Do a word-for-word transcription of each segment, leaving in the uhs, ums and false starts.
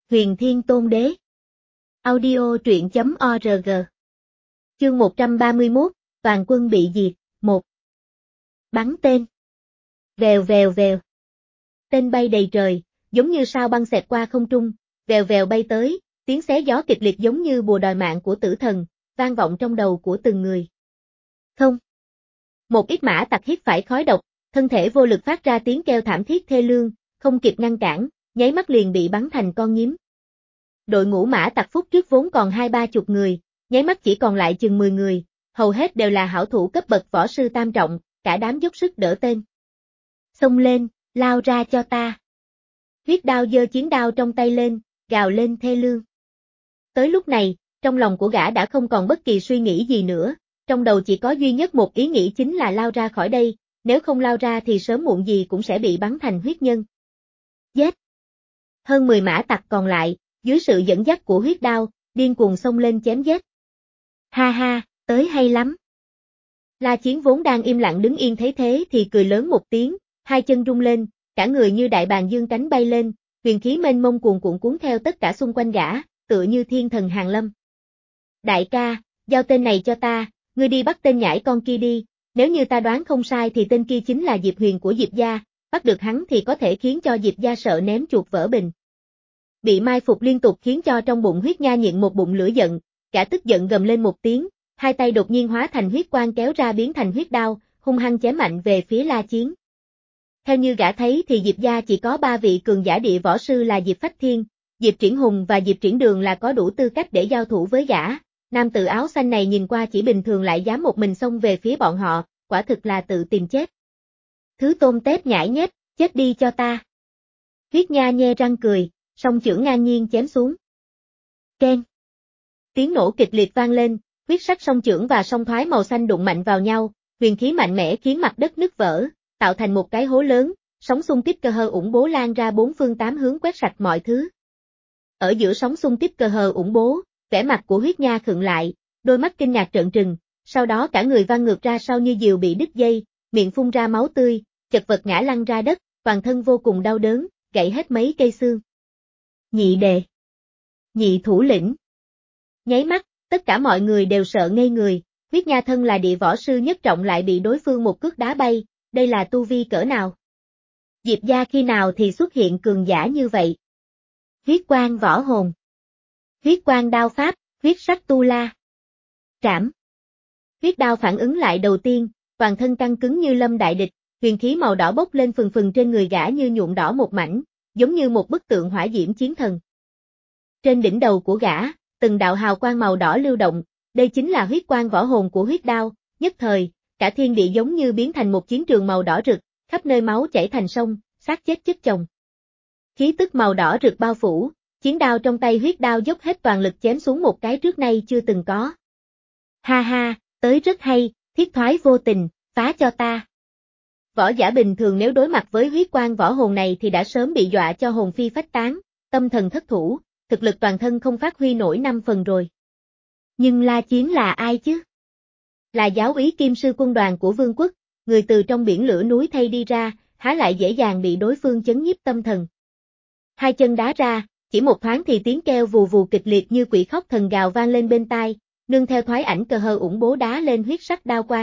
Huyền Thiên Tôn Đế. Audio truyện chấm org. Chương một trăm ba mươi mốt, toàn quân bị diệt, một. Bắn tên. Vèo vèo vèo. Tên bay đầy trời, giống như sao băng xẹt qua không trung, vèo vèo bay tới, tiếng xé gió kịch liệt giống như bùa đòi mạng của tử thần, vang vọng trong đầu của từng người. Không. Một ít mã tặc hít phải khói độc, thân thể vô lực phát ra tiếng kêu thảm thiết thê lương, không kịp ngăn cản, nháy mắt liền bị bắn thành con nhím. Đội ngũ mã tặc phút trước vốn còn hai ba chục người, nháy mắt chỉ còn lại chừng mười người, hầu hết đều là hảo thủ cấp bậc võ sư tam trọng, cả đám dốc sức đỡ tên. Xông lên, lao ra cho ta. Huyết Đao giơ chiến đao trong tay lên, gào lên thê lương. Tới lúc này, trong lòng của gã đã không còn bất kỳ suy nghĩ gì nữa, trong đầu chỉ có duy nhất một ý nghĩ chính là lao ra khỏi đây, nếu không lao ra thì sớm muộn gì cũng sẽ bị bắn thành huyết nhân. Giết! Hơn mười mã tặc còn lại, dưới sự dẫn dắt của Huyết Đao, điên cuồng xông lên chém giết. Ha ha, tới hay lắm. La Chiến vốn đang im lặng đứng yên thấy thế thì cười lớn một tiếng, hai chân rung lên, cả người như đại bàng dương cánh bay lên, huyền khí mênh mông cuồn cuộn cuốn theo tất cả xung quanh gã, tựa như thiên thần hàng lâm. Đại ca, giao tên này cho ta, ngươi đi bắt tên nhãi con kia đi, nếu như ta đoán không sai thì tên kia chính là Diệp Huyền của Diệp gia, bắt được hắn thì có thể khiến cho Diệp gia sợ ném chuột vỡ bình. Bị mai phục liên tục khiến cho trong bụng Huyết Nha nhịn một bụng lửa giận, gã tức giận gầm lên một tiếng, hai tay đột nhiên hóa thành huyết quang kéo ra biến thành huyết đao, hung hăng chém mạnh về phía La Chiến. Theo như gã thấy thì Diệp gia chỉ có ba vị cường giả địa võ sư là Diệp Phách Thiên, Diệp Triển Hùng và Diệp Triển Đường là có đủ tư cách để giao thủ với gã. Nam tử áo xanh này nhìn qua chỉ bình thường lại dám một mình xông về phía bọn họ, quả thực là tự tìm chết. Thứ tôm tép nhãi nhép, chết đi cho ta. Huyết Nha nhe răng cười, song chưởng ngang nhiên chém xuống. Keng. Tiếng nổ kịch liệt vang lên, huyết sắc song chưởng và song thoái màu xanh đụng mạnh vào nhau, huyền khí mạnh mẽ khiến mặt đất nứt vỡ, tạo thành một cái hố lớn, sóng xung kích cơ hơ ủng bố lan ra bốn phương tám hướng quét sạch mọi thứ. Ở giữa sóng xung kích cơ hơ ủng bố, vẻ mặt của Huyết Nha khựng lại, đôi mắt kinh ngạc trợn trừng, sau đó cả người văng ngược ra sau như diều bị đứt dây, miệng phun ra máu tươi, chật vật ngã lăn ra đất, toàn thân vô cùng đau đớn, gãy hết mấy cây xương. Nhị đệ. Nhị thủ lĩnh. Nháy mắt, tất cả mọi người đều sợ ngây người, Huyết Nha thân là địa võ sư nhất trọng lại bị đối phương một cước đá bay, đây là tu vi cỡ nào? Diệp gia khi nào thì xuất hiện cường giả như vậy? Huyết quang võ hồn. Huyết quang đao pháp, huyết sắc tu la. Trảm. Huyết đao phản ứng lại đầu tiên, toàn thân căng cứng như lâm đại địch, huyền khí màu đỏ bốc lên phừng phừng trên người gã như nhuộm đỏ một mảnh, giống như một bức tượng hỏa diễm chiến thần. Trên đỉnh đầu của gã, từng đạo hào quang màu đỏ lưu động, đây chính là huyết quang võ hồn của huyết đao, nhất thời, cả thiên địa giống như biến thành một chiến trường màu đỏ rực, khắp nơi máu chảy thành sông, xác chết chất chồng. Khí tức màu đỏ rực bao phủ, chiến đao trong tay huyết đao dốc hết toàn lực chém xuống một cái trước nay chưa từng có. Ha ha, tới rất hay, thiết thoái vô tình, phá cho ta. Võ giả bình thường nếu đối mặt với huyết quang võ hồn này thì đã sớm bị dọa cho hồn phi phách tán, tâm thần thất thủ, thực lực toàn thân không phát huy nổi năm phần rồi. Nhưng La Chiến là ai chứ? Là giáo úy kim sư quân đoàn của vương quốc, người từ trong biển lửa núi thay đi ra, há lại dễ dàng bị đối phương chấn nhiếp tâm thần. Hai chân đá ra, chỉ một thoáng thì tiếng kêu vù vù kịch liệt như quỷ khóc thần gào vang lên bên tai, nương theo thoái ảnh cờ hơ ủng bố đá lên huyết sắc đao quang.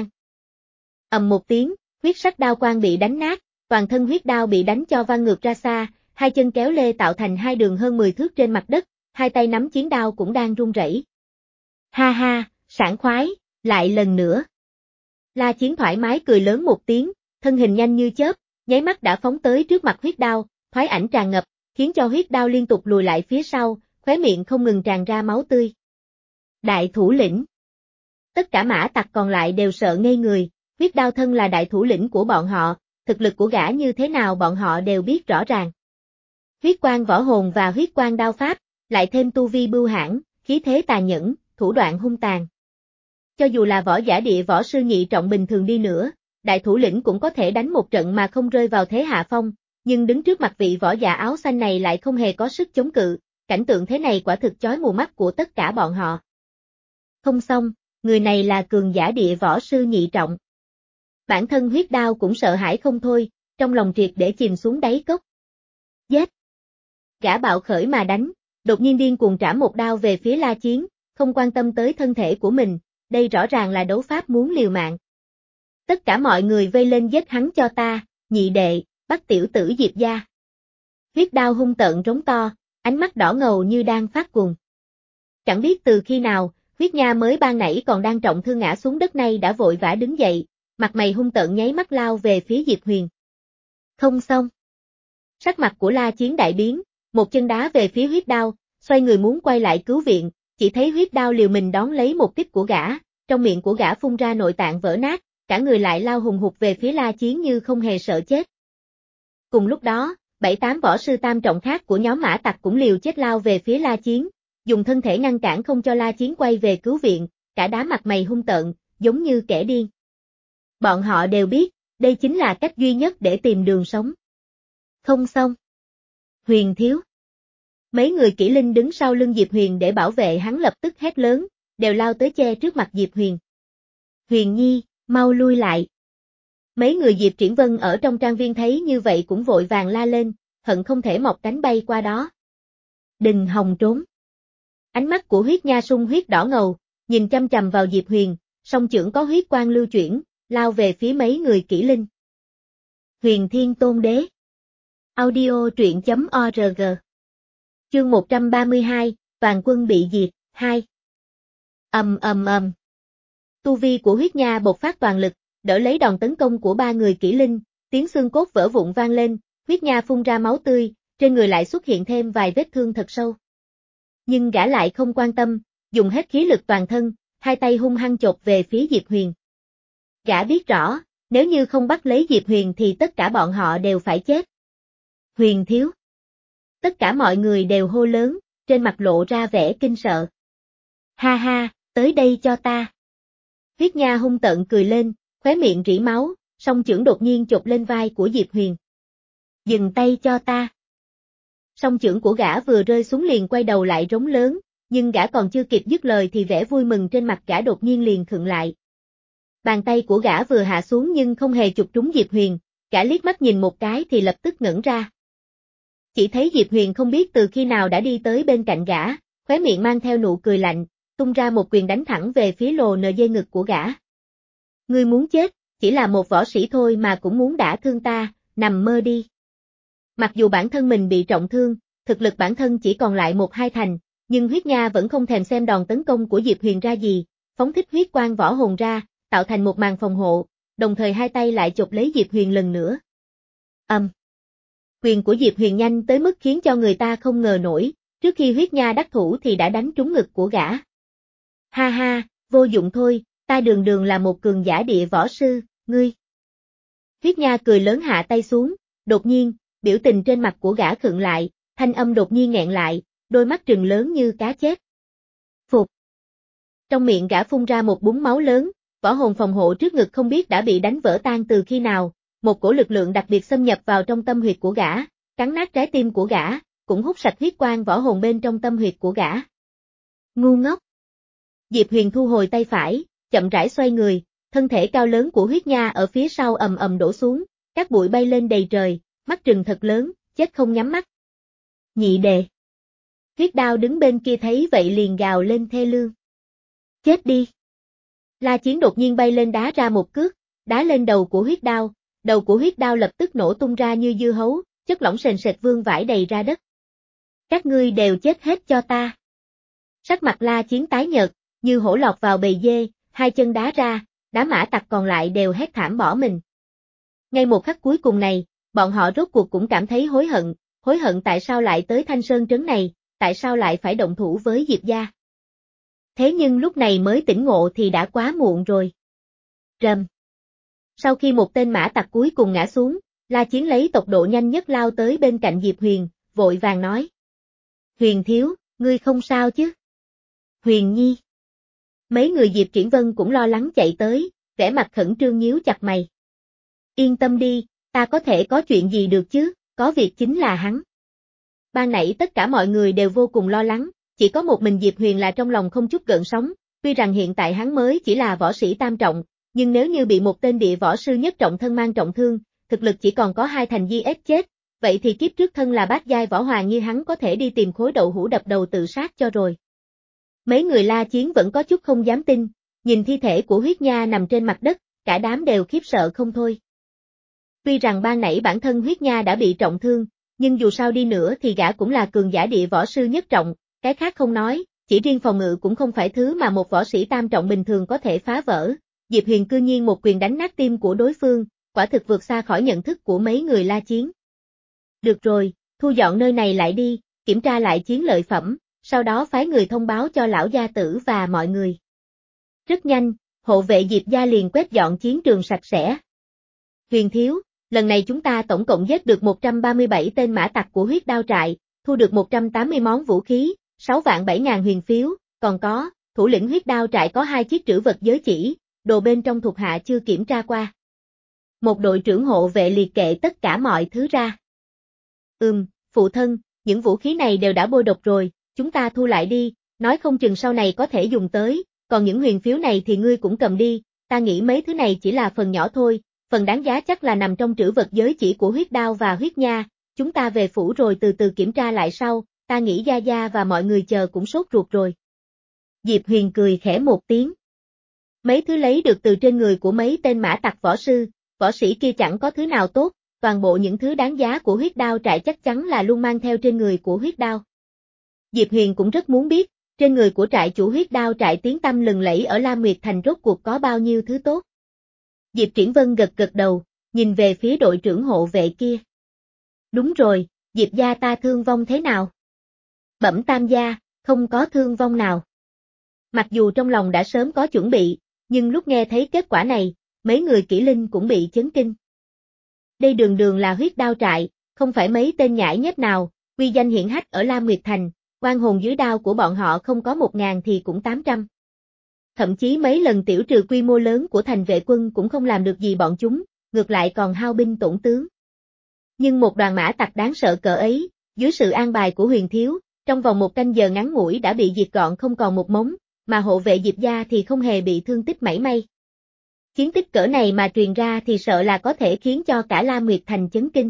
Ầm một tiếng, huyết sắc đao quang bị đánh nát, toàn thân huyết đao bị đánh cho văng ngược ra xa, hai chân kéo lê tạo thành hai đường hơn mười thước trên mặt đất, hai tay nắm chiến đao cũng đang run rẩy. Ha ha, sảng khoái, lại lần nữa. La Chiến thoải mái cười lớn một tiếng, thân hình nhanh như chớp, nháy mắt đã phóng tới trước mặt huyết đao, thoái ảnh tràn ngập, khiến cho huyết đao liên tục lùi lại phía sau, khóe miệng không ngừng tràn ra máu tươi. Đại thủ lĩnh. Tất cả mã tặc còn lại đều sợ ngây người, huyết đao thân là đại thủ lĩnh của bọn họ, thực lực của gã như thế nào bọn họ đều biết rõ ràng. Huyết quang võ hồn và huyết quang đao pháp, lại thêm tu vi bưu hãn, khí thế tàn nhẫn, thủ đoạn hung tàn. Cho dù là võ giả địa võ sư nhị trọng bình thường đi nữa, đại thủ lĩnh cũng có thể đánh một trận mà không rơi vào thế hạ phong, nhưng đứng trước mặt vị võ giả áo xanh này lại không hề có sức chống cự, cảnh tượng thế này quả thực chói mù mắt của tất cả bọn họ. Không xong, người này là cường giả địa võ sư nhị trọng. Bản thân huyết đao cũng sợ hãi không thôi, trong lòng triệt để chìm xuống đáy cốc. Giết! Gã bạo khởi mà đánh, đột nhiên điên cuồng trảm một đao về phía La Chiến, không quan tâm tới thân thể của mình, đây rõ ràng là đấu pháp muốn liều mạng. Tất cả mọi người vây lên giết hắn cho ta, nhị đệ, bắt tiểu tử Diệp gia. Huyết đao hung tợn rống to, ánh mắt đỏ ngầu như đang phát cuồng. Chẳng biết từ khi nào, Huyết Nha mới ban nãy còn đang trọng thương ngã xuống đất nay đã vội vã đứng dậy, mặt mày hung tợn nháy mắt lao về phía Diệp Huyền. Không xong. Sắc mặt của La Chiến đại biến, một chân đá về phía huyết đao, xoay người muốn quay lại cứu viện, chỉ thấy huyết đao liều mình đón lấy một kích của gã, trong miệng của gã phun ra nội tạng vỡ nát, cả người lại lao hùng hục về phía La Chiến như không hề sợ chết. Cùng lúc đó, bảy tám võ sư tam trọng khác của nhóm Mã Tặc cũng liều chết lao về phía La Chiến, dùng thân thể ngăn cản không cho La Chiến quay về cứu viện, cả đám mặt mày hung tợn, giống như kẻ điên. Bọn họ đều biết, đây chính là cách duy nhất để tìm đường sống. Không xong. Huyền thiếu. Mấy người kỹ linh đứng sau lưng Diệp Huyền để bảo vệ hắn lập tức hét lớn, đều lao tới che trước mặt Diệp Huyền. Huyền Nhi, mau lui lại. Mấy người Diệp Triển Vân ở trong trang viên thấy như vậy cũng vội vàng la lên, hận không thể mọc cánh bay qua đó. Đừng hòng trốn. Ánh mắt của huyết nha sung huyết đỏ ngầu, nhìn chăm chằm vào Diệp Huyền, song chưởng có huyết quang lưu chuyển, lao về phía mấy người kỹ linh. Huyền Thiên Tôn Đế. Audio truyện chấm org. Chương một trăm ba mươi hai, Toàn quân bị diệt, hai. Ầm ầm ầm. Tu vi của huyết nha bộc phát toàn lực, đỡ lấy đòn tấn công của ba người kỹ linh, tiếng xương cốt vỡ vụn vang lên, huyết nha phun ra máu tươi, trên người lại xuất hiện thêm vài vết thương thật sâu. Nhưng gã lại không quan tâm, dùng hết khí lực toàn thân, hai tay hung hăng chộp về phía Diệp Huyền. Gã biết rõ, nếu như không bắt lấy Diệp Huyền thì tất cả bọn họ đều phải chết. Huyền thiếu. Tất cả mọi người đều hô lớn, trên mặt lộ ra vẻ kinh sợ. Ha ha, tới đây cho ta. Huyết nha hung tợn cười lên, khóe miệng rỉ máu, song chưởng đột nhiên chộp lên vai của Diệp Huyền. Dừng tay cho ta. Song chưởng của gã vừa rơi xuống liền quay đầu lại rống lớn, nhưng gã còn chưa kịp dứt lời thì vẻ vui mừng trên mặt gã đột nhiên liền khựng lại. Bàn tay của gã vừa hạ xuống nhưng không hề chụp trúng Diệp Huyền, gã liếc mắt nhìn một cái thì lập tức ngẩn ra. Chỉ thấy Diệp Huyền không biết từ khi nào đã đi tới bên cạnh gã, khóe miệng mang theo nụ cười lạnh, tung ra một quyền đánh thẳng về phía lồ nờ dây ngực của gã. Ngươi muốn chết, chỉ là một võ sĩ thôi mà cũng muốn đả thương ta, nằm mơ đi. Mặc dù bản thân mình bị trọng thương, thực lực bản thân chỉ còn lại một hai thành, nhưng huyết nha vẫn không thèm xem đòn tấn công của Diệp Huyền ra gì, phóng thích huyết quang võ hồn ra, tạo thành một màn phòng hộ, đồng thời hai tay lại chộp lấy Diệp Huyền lần nữa. Âm. Um. Quyền của Diệp Huyền nhanh tới mức khiến cho người ta không ngờ nổi, trước khi huyết nha đắc thủ thì đã đánh trúng ngực của gã. Ha ha, vô dụng thôi, ta đường đường là một cường giả địa võ sư, ngươi. Huyết nha cười lớn hạ tay xuống, đột nhiên, biểu tình trên mặt của gã khựng lại, thanh âm đột nhiên nghẹn lại, đôi mắt trừng lớn như cá chết. Phục. Trong miệng gã phun ra một búng máu lớn, võ hồn phòng hộ trước ngực không biết đã bị đánh vỡ tan từ khi nào, một cổ lực lượng đặc biệt xâm nhập vào trong tâm huyệt của gã, cắn nát trái tim của gã, cũng hút sạch huyết quang võ hồn bên trong tâm huyệt của gã. Ngu ngốc. Diệp Huyền thu hồi tay phải, chậm rãi xoay người, thân thể cao lớn của huyết nha ở phía sau ầm ầm đổ xuống, các bụi bay lên đầy trời, mắt trừng thật lớn, chết không nhắm mắt. Nhị đệ. Huyết đao đứng bên kia thấy vậy liền gào lên thê lương. Chết đi. La Chiến đột nhiên bay lên đá ra một cước, đá lên đầu của huyết đao, đầu của huyết đao lập tức nổ tung ra như dưa hấu, chất lỏng sền sệt vương vãi đầy ra đất. Các ngươi đều chết hết cho ta. Sắc mặt La Chiến tái nhợt, như hổ lọt vào bầy dê, hai chân đá ra, đám Mã Tặc còn lại đều hét thảm bỏ mình. Ngay một khắc cuối cùng này, bọn họ rốt cuộc cũng cảm thấy hối hận, hối hận tại sao lại tới Thanh Sơn trấn này, tại sao lại phải động thủ với Diệp gia. Thế nhưng lúc này mới tỉnh ngộ thì đã quá muộn rồi. Rầm. Sau khi một tên Mã Tặc cuối cùng ngã xuống, La Chiến lấy tốc độ nhanh nhất lao tới bên cạnh Diệp Huyền, vội vàng nói. Huyền thiếu, ngươi không sao chứ? Huyền Nhi. Mấy người Diệp Triển Vân cũng lo lắng chạy tới, vẻ mặt khẩn trương nhíu chặt mày. Yên tâm đi, ta có thể có chuyện gì được chứ, có việc chính là hắn. Ban nãy tất cả mọi người đều vô cùng lo lắng, chỉ có một mình Diệp Huyền là trong lòng không chút gợn sóng, tuy rằng hiện tại hắn mới chỉ là võ sĩ tam trọng, nhưng nếu như bị một tên địa võ sư nhất trọng thân mang trọng thương, thực lực chỉ còn có hai thành di ép chết, vậy thì kiếp trước thân là bát giai võ hoàng như hắn có thể đi tìm khối đậu hũ đập đầu tự sát cho rồi. Mấy người La Chiến vẫn có chút không dám tin, nhìn thi thể của Huyết Nha nằm trên mặt đất, cả đám đều khiếp sợ không thôi. Tuy rằng ban nãy bản thân Huyết Nha đã bị trọng thương, nhưng dù sao đi nữa thì gã cũng là cường giả địa võ sư nhất trọng, cái khác không nói, chỉ riêng phòng ngự cũng không phải thứ mà một võ sĩ tam trọng bình thường có thể phá vỡ. Diệp Huyền cư nhiên một quyền đánh nát tim của đối phương, quả thực vượt xa khỏi nhận thức của mấy người La Chiến. Được rồi, thu dọn nơi này lại đi, kiểm tra lại chiến lợi phẩm, sau đó phái người thông báo cho lão gia tử và mọi người. Rất nhanh, hộ vệ Diệp gia liền quét dọn chiến trường sạch sẽ. Huyền thiếu, lần này chúng ta tổng cộng giết được một trăm ba mươi bảy tên mã tặc của huyết đao trại, thu được một trăm tám mươi món vũ khí, sáu vạn bảy ngàn huyền phiếu, còn có, thủ lĩnh huyết đao trại có hai chiếc trữ vật giới chỉ, đồ bên trong thuộc hạ chưa kiểm tra qua. Một đội trưởng hộ vệ liệt kệ tất cả mọi thứ ra. Ừm, phụ thân, những vũ khí này đều đã bôi độc rồi, chúng ta thu lại đi, nói không chừng sau này có thể dùng tới, còn những huyền phiếu này thì ngươi cũng cầm đi, ta nghĩ mấy thứ này chỉ là phần nhỏ thôi, phần đáng giá chắc là nằm trong trữ vật giới chỉ của huyết đao và huyết nha, chúng ta về phủ rồi từ từ kiểm tra lại sau, ta nghĩ Gia Gia và mọi người chờ cũng sốt ruột rồi. Diệp Huyền cười khẽ một tiếng. Mấy thứ lấy được từ trên người của mấy tên mã tặc võ sư, võ sĩ kia chẳng có thứ nào tốt, toàn bộ những thứ đáng giá của huyết đao trại chắc chắn là luôn mang theo trên người của huyết đao. Diệp Huyền cũng rất muốn biết, trên người của trại chủ huyết đao trại tiếng tăm lừng lẫy ở La Nguyệt Thành rốt cuộc có bao nhiêu thứ tốt. Diệp Triển Vân gật gật đầu, nhìn về phía đội trưởng hộ vệ kia. Đúng rồi, Diệp gia ta thương vong thế nào? Bẩm tam gia, không có thương vong nào. Mặc dù trong lòng đã sớm có chuẩn bị, nhưng lúc nghe thấy kết quả này, mấy người kỹ linh cũng bị chấn kinh. Đây đường đường là huyết đao trại, không phải mấy tên nhãi nhép nào, uy danh hiển hách ở La Nguyệt Thành, oan hồn dưới đao của bọn họ không có một ngàn thì cũng tám trăm. Thậm chí mấy lần tiểu trừ quy mô lớn của thành vệ quân cũng không làm được gì bọn chúng, ngược lại còn hao binh tổn tướng. Nhưng một đoàn mã tặc đáng sợ cỡ ấy, dưới sự an bài của Huyền thiếu, trong vòng một canh giờ ngắn ngủi đã bị diệt gọn không còn một mống, mà hộ vệ Diệp gia thì không hề bị thương tích mảy may. Chiến tích cỡ này mà truyền ra thì sợ là có thể khiến cho cả La Nguyệt Thành chấn kinh.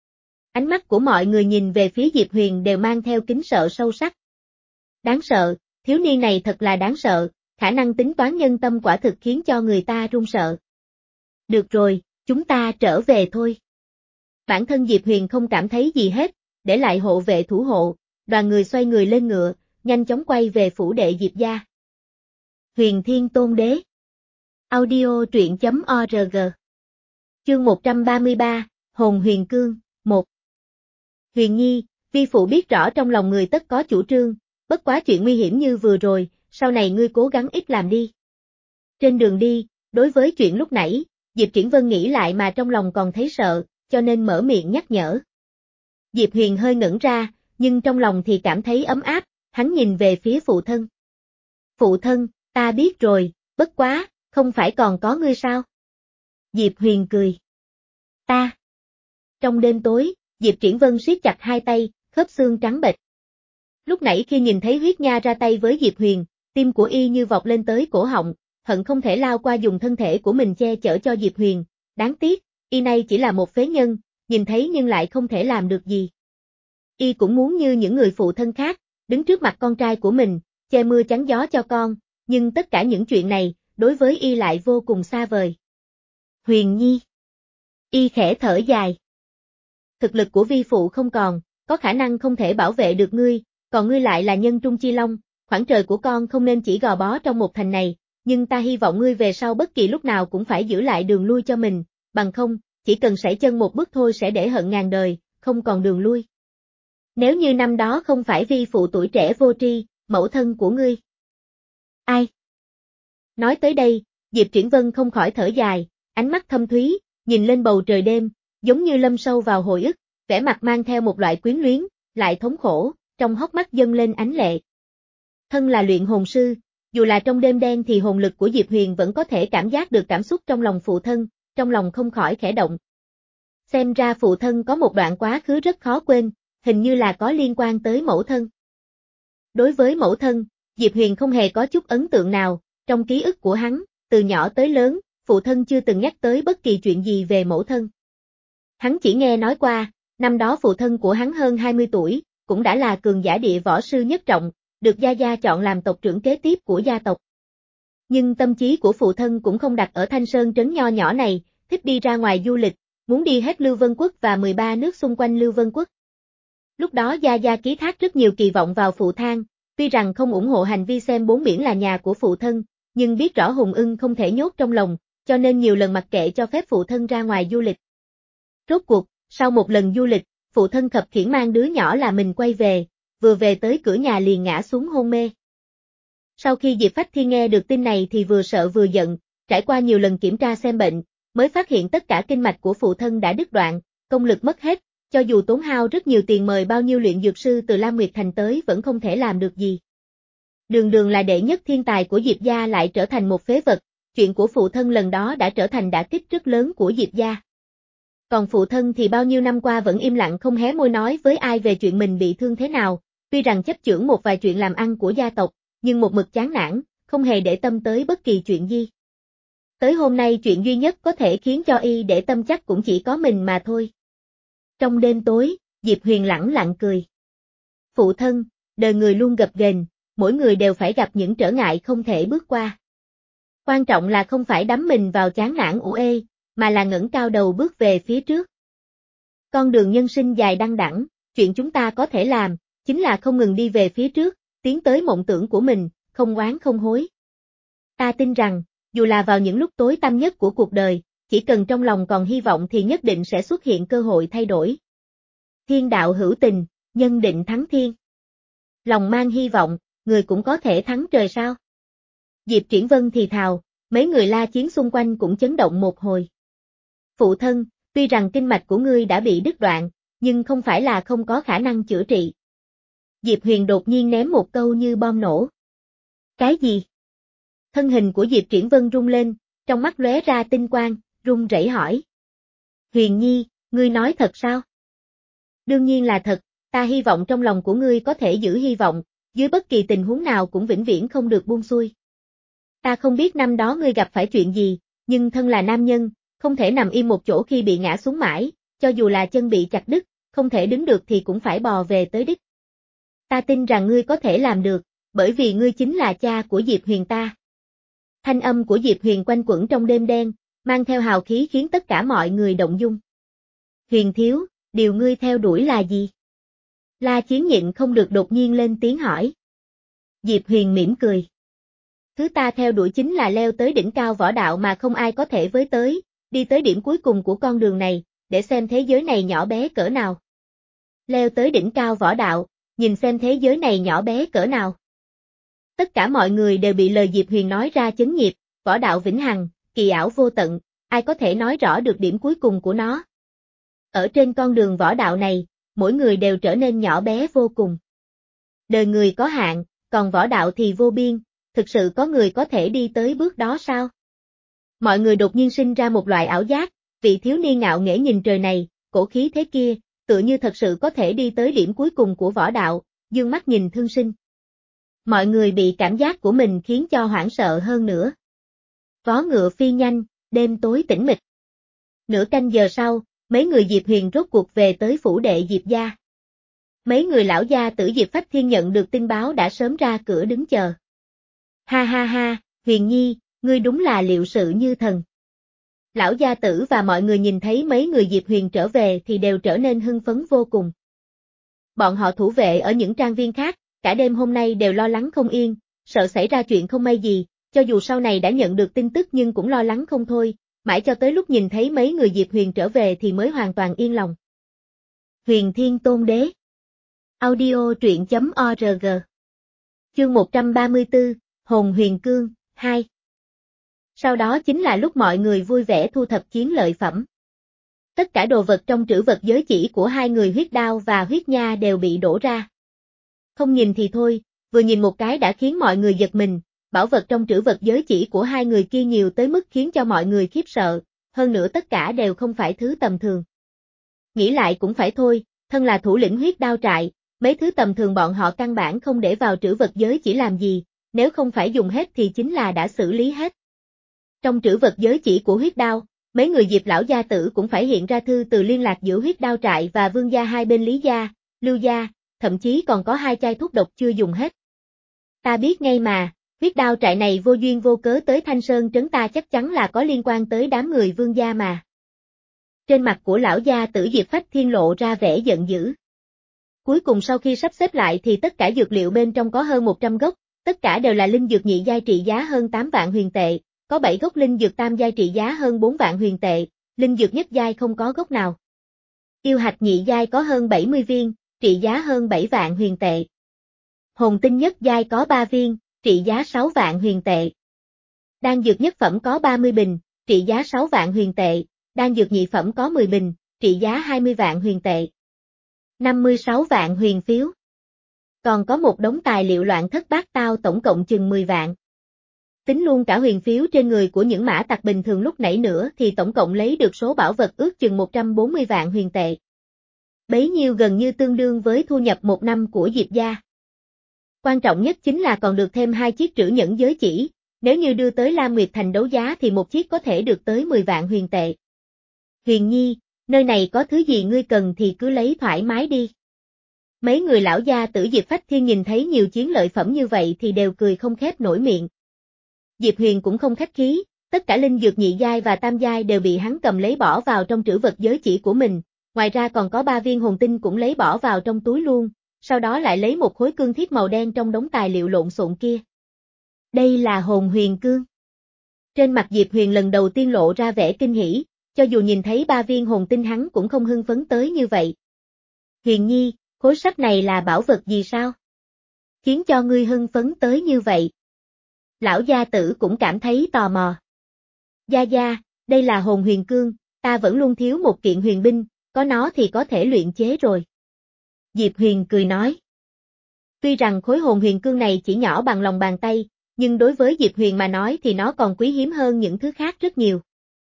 Ánh mắt của mọi người nhìn về phía Diệp Huyền đều mang theo kính sợ sâu sắc. Đáng sợ, thiếu niên này thật là đáng sợ, khả năng tính toán nhân tâm quả thực khiến cho người ta run sợ. Được rồi, chúng ta trở về thôi. Bản thân Diệp Huyền không cảm thấy gì hết, để lại hộ vệ thủ hộ, đoàn người xoay người lên ngựa, nhanh chóng quay về phủ đệ Diệp gia. Huyền Thiên Tôn Đế. Audio truyện chấm org. Chương một trăm ba mươi ba, Hồn Huyền Cương, một. Huyền Nhi, vi phụ biết rõ trong lòng người tất có chủ trương, bất quá chuyện nguy hiểm như vừa rồi, sau này ngươi cố gắng ít làm đi. Trên đường đi, đối với chuyện lúc nãy, Diệp Triển Vân nghĩ lại mà trong lòng còn thấy sợ, cho nên mở miệng nhắc nhở. Diệp Huyền hơi ngẩn ra, nhưng trong lòng thì cảm thấy ấm áp, hắn nhìn về phía phụ thân. Phụ thân, ta biết rồi, bất quá, không phải còn có ngươi sao? Diệp Huyền cười. Ta. Trong đêm tối, Diệp Triển Vân siết chặt hai tay, khớp xương trắng bệch. Lúc nãy khi nhìn thấy huyết nha ra tay với Diệp Huyền, tim của y như vọt lên tới cổ họng, hận không thể lao qua dùng thân thể của mình che chở cho Diệp Huyền, đáng tiếc, y nay chỉ là một phế nhân, nhìn thấy nhưng lại không thể làm được gì. Y cũng muốn như những người phụ thân khác, đứng trước mặt con trai của mình, che mưa chắn gió cho con, nhưng tất cả những chuyện này, đối với y lại vô cùng xa vời. Huyền Nhi. Y khẽ thở dài. Thực lực của vi phụ không còn, có khả năng không thể bảo vệ được ngươi, còn ngươi lại là nhân trung chi long, khoảng trời của con không nên chỉ gò bó trong một thành này, nhưng ta hy vọng ngươi về sau bất kỳ lúc nào cũng phải giữ lại đường lui cho mình, bằng không, chỉ cần sải chân một bước thôi sẽ để hận ngàn đời, không còn đường lui. Nếu như năm đó không phải vi phụ tuổi trẻ vô tri, mẫu thân của ngươi. Ai? Nói tới đây, Diệp Triển Vân không khỏi thở dài, ánh mắt thâm thúy, nhìn lên bầu trời đêm, giống như lâm sâu vào hồi ức, vẻ mặt mang theo một loại quyến luyến, lại thống khổ, trong hốc mắt dâng lên ánh lệ. Thân là luyện hồn sư, dù là trong đêm đen thì hồn lực của Diệp Huyền vẫn có thể cảm giác được cảm xúc trong lòng phụ thân, trong lòng không khỏi khẽ động. Xem ra phụ thân có một đoạn quá khứ rất khó quên, hình như là có liên quan tới mẫu thân. Đối với mẫu thân, Diệp Huyền không hề có chút ấn tượng nào, trong ký ức của hắn, từ nhỏ tới lớn, phụ thân chưa từng nhắc tới bất kỳ chuyện gì về mẫu thân. Hắn chỉ nghe nói qua, Năm đó phụ thân của hắn hơn hai mươi tuổi, cũng đã là cường giả địa võ sư nhất trọng, được gia gia chọn làm tộc trưởng kế tiếp của gia tộc. Nhưng tâm trí của phụ thân cũng không đặt ở Thanh Sơn trấn nho nhỏ này, thích đi ra ngoài du lịch, muốn đi hết Lưu Vân Quốc và mười ba nước xung quanh Lưu Vân Quốc. Lúc đó gia gia ký thác rất nhiều kỳ vọng vào phụ thân, tuy rằng không ủng hộ hành vi xem bốn biển là nhà của phụ thân, nhưng biết rõ Hùng Ưng không thể nhốt trong lòng, cho nên nhiều lần mặc kệ cho phép phụ thân ra ngoài du lịch. Rốt cuộc, sau một lần du lịch, phụ thân khập khiễng mang đứa nhỏ là mình quay về, vừa về tới cửa nhà liền ngã xuống hôn mê. Sau khi Diệp Phách Thiên nghe được tin này thì vừa sợ vừa giận, trải qua nhiều lần kiểm tra xem bệnh, mới phát hiện tất cả kinh mạch của phụ thân đã đứt đoạn, công lực mất hết, cho dù tốn hao rất nhiều tiền mời bao nhiêu luyện dược sư từ Lam Nguyệt Thành tới vẫn không thể làm được gì. Đường đường là đệ nhất thiên tài của Diệp gia lại trở thành một phế vật, chuyện của phụ thân lần đó đã trở thành đả kích rất lớn của Diệp gia. Còn phụ thân thì bao nhiêu năm qua vẫn im lặng không hé môi nói với ai về chuyện mình bị thương thế nào, tuy rằng chấp chưởng một vài chuyện làm ăn của gia tộc, nhưng một mực chán nản, không hề để tâm tới bất kỳ chuyện gì. Tới hôm nay chuyện duy nhất có thể khiến cho y để tâm chắc cũng chỉ có mình mà thôi. Trong đêm tối, Diệp Huyền lẳng lặng cười. Phụ thân, đời người luôn gập ghềnh, mỗi người đều phải gặp những trở ngại không thể bước qua. Quan trọng là không phải đắm mình vào chán nản ủ ê, mà là ngẩng cao đầu bước về phía trước. Con đường nhân sinh dài đăng đẳng, chuyện chúng ta có thể làm, chính là không ngừng đi về phía trước, tiến tới mộng tưởng của mình, không oán không hối. Ta tin rằng, dù là vào những lúc tối tăm nhất của cuộc đời, chỉ cần trong lòng còn hy vọng thì nhất định sẽ xuất hiện cơ hội thay đổi. Thiên đạo hữu tình, nhân định thắng thiên. Lòng mang hy vọng, người cũng có thể thắng trời sao? Diệp Triển Vân thì thào, mấy người la chiến xung quanh cũng chấn động một hồi. Phụ thân, tuy rằng kinh mạch của ngươi đã bị đứt đoạn, nhưng không phải là không có khả năng chữa trị. Diệp Huyền đột nhiên ném một câu như bom nổ. Cái gì? Thân hình của Diệp Triển Vân rung lên, trong mắt lóe ra tinh quang, run rẩy hỏi. Huyền Nhi, ngươi nói thật sao? Đương nhiên là thật, ta hy vọng trong lòng của ngươi có thể giữ hy vọng, dưới bất kỳ tình huống nào cũng vĩnh viễn không được buông xuôi. Ta không biết năm đó ngươi gặp phải chuyện gì, nhưng thân là nam nhân, không thể nằm im một chỗ khi bị ngã xuống mãi, cho dù là chân bị chặt đứt, không thể đứng được thì cũng phải bò về tới đích. Ta tin rằng ngươi có thể làm được, bởi vì ngươi chính là cha của Diệp Huyền ta. Thanh âm của Diệp Huyền quanh quẩn trong đêm đen, mang theo hào khí khiến tất cả mọi người động dung. Huyền thiếu, điều ngươi theo đuổi là gì? La Chiến nhịn không được đột nhiên lên tiếng hỏi. Diệp Huyền mỉm cười. Thứ ta theo đuổi chính là leo tới đỉnh cao võ đạo mà không ai có thể với tới, đi tới điểm cuối cùng của con đường này, để xem thế giới này nhỏ bé cỡ nào. Leo tới đỉnh cao võ đạo, nhìn xem thế giới này nhỏ bé cỡ nào. Tất cả mọi người đều bị lời Diệp Huyền nói ra chấn nhiếp, võ đạo vĩnh hằng, kỳ ảo vô tận, ai có thể nói rõ được điểm cuối cùng của nó. Ở trên con đường võ đạo này, mỗi người đều trở nên nhỏ bé vô cùng. Đời người có hạn, còn võ đạo thì vô biên, thực sự có người có thể đi tới bước đó sao? Mọi người đột nhiên sinh ra một loại ảo giác, vị thiếu niên ngạo nghễ nhìn trời này, cổ khí thế kia, tựa như thật sự có thể đi tới điểm cuối cùng của võ đạo, dương mắt nhìn thương sinh. Mọi người bị cảm giác của mình khiến cho hoảng sợ hơn nữa. Vó ngựa phi nhanh, đêm tối tĩnh mịch. Nửa canh giờ sau, mấy người Diệp Huyền rốt cuộc về tới phủ đệ Diệp gia. Mấy người lão gia tử Diệp Phách Thiên nhận được tin báo đã sớm ra cửa đứng chờ. Ha ha ha, Huyền Nhi, ngươi đúng là liệu sự như thần. Lão gia tử và mọi người nhìn thấy mấy người Diệp Huyền trở về thì đều trở nên hưng phấn vô cùng. Bọn họ thủ vệ ở những trang viên khác, cả đêm hôm nay đều lo lắng không yên, sợ xảy ra chuyện không may gì, cho dù sau này đã nhận được tin tức nhưng cũng lo lắng không thôi, mãi cho tới lúc nhìn thấy mấy người Diệp Huyền trở về thì mới hoàn toàn yên lòng. Huyền Thiên Tôn Đế Audio truyện chấm org Chương một trăm ba mươi tư, Hồn Huyền Cương, hai. Sau đó chính là lúc mọi người vui vẻ thu thập chiến lợi phẩm. Tất cả đồ vật trong trữ vật giới chỉ của hai người huyết đao và huyết nha đều bị đổ ra. Không nhìn thì thôi, vừa nhìn một cái đã khiến mọi người giật mình, bảo vật trong trữ vật giới chỉ của hai người kia nhiều tới mức khiến cho mọi người khiếp sợ, hơn nữa tất cả đều không phải thứ tầm thường. Nghĩ lại cũng phải thôi, thân là thủ lĩnh huyết đao trại, mấy thứ tầm thường bọn họ căn bản không để vào trữ vật giới chỉ làm gì, nếu không phải dùng hết thì chính là đã xử lý hết. Trong trữ vật giới chỉ của huyết đao, mấy người Diệp lão gia tử cũng phải hiện ra thư từ liên lạc giữa huyết đao trại và vương gia hai bên Lý gia, Lưu gia, thậm chí còn có hai chai thuốc độc chưa dùng hết. Ta biết ngay mà, huyết đao trại này vô duyên vô cớ tới Thanh Sơn trấn ta chắc chắn là có liên quan tới đám người vương gia mà. Trên mặt của lão gia tử Diệp Phách Thiên lộ ra vẻ giận dữ. Cuối cùng sau khi sắp xếp lại thì tất cả dược liệu bên trong có hơn một trăm gốc, tất cả đều là linh dược nhị giai trị giá hơn tám vạn huyền tệ, có bảy gốc linh dược tam giai trị giá hơn bốn vạn huyền tệ, linh dược nhất giai không có gốc nào. Yêu hạch nhị giai có hơn bảy mươi viên, trị giá hơn bảy vạn huyền tệ. Hồn tinh nhất giai có ba viên, trị giá sáu vạn huyền tệ. Đan dược nhất phẩm có ba mươi bình, trị giá sáu vạn huyền tệ, đan dược nhị phẩm có mười bình, trị giá hai mươi vạn huyền tệ. năm mươi sáu vạn huyền phiếu. Còn có một đống tài liệu loạn thất bát tao tổng cộng chừng mười vạn. Tính luôn cả huyền phiếu trên người của những mã tặc bình thường lúc nãy nữa thì tổng cộng lấy được số bảo vật ước chừng một trăm bốn mươi vạn huyền tệ. Bấy nhiêu gần như tương đương với thu nhập một năm của Diệp gia. Quan trọng nhất chính là còn được thêm hai chiếc trữ nhẫn giới chỉ, nếu như đưa tới Lam Nguyệt Thành đấu giá thì một chiếc có thể được tới mười vạn huyền tệ. Huyền Nhi, nơi này có thứ gì ngươi cần thì cứ lấy thoải mái đi. Mấy người lão gia tử Diệp Phách Thiên nhìn thấy nhiều chiến lợi phẩm như vậy thì đều cười không khép nổi miệng. Diệp Huyền cũng không khách khí, tất cả linh dược nhị giai và tam giai đều bị hắn cầm lấy bỏ vào trong trữ vật giới chỉ của mình, ngoài ra còn có ba viên hồn tinh cũng lấy bỏ vào trong túi luôn, sau đó lại lấy một khối cương thiết màu đen trong đống tài liệu lộn xộn kia. Đây là hồn huyền cương. Trên mặt Diệp Huyền lần đầu tiên lộ ra vẻ kinh hỉ, cho dù nhìn thấy ba viên hồn tinh hắn cũng không hưng phấn tới như vậy. Huyền Nhi, khối sắt này là bảo vật gì sao? Khiến cho ngươi hưng phấn tới như vậy. Lão gia tử cũng cảm thấy tò mò. Gia Gia, đây là hồn huyền cương, ta vẫn luôn thiếu một kiện huyền binh, có nó thì có thể luyện chế rồi. Diệp Huyền cười nói. Tuy rằng khối hồn huyền cương này chỉ nhỏ bằng lòng bàn tay, nhưng đối với Diệp Huyền mà nói thì nó còn quý hiếm hơn những thứ khác rất nhiều.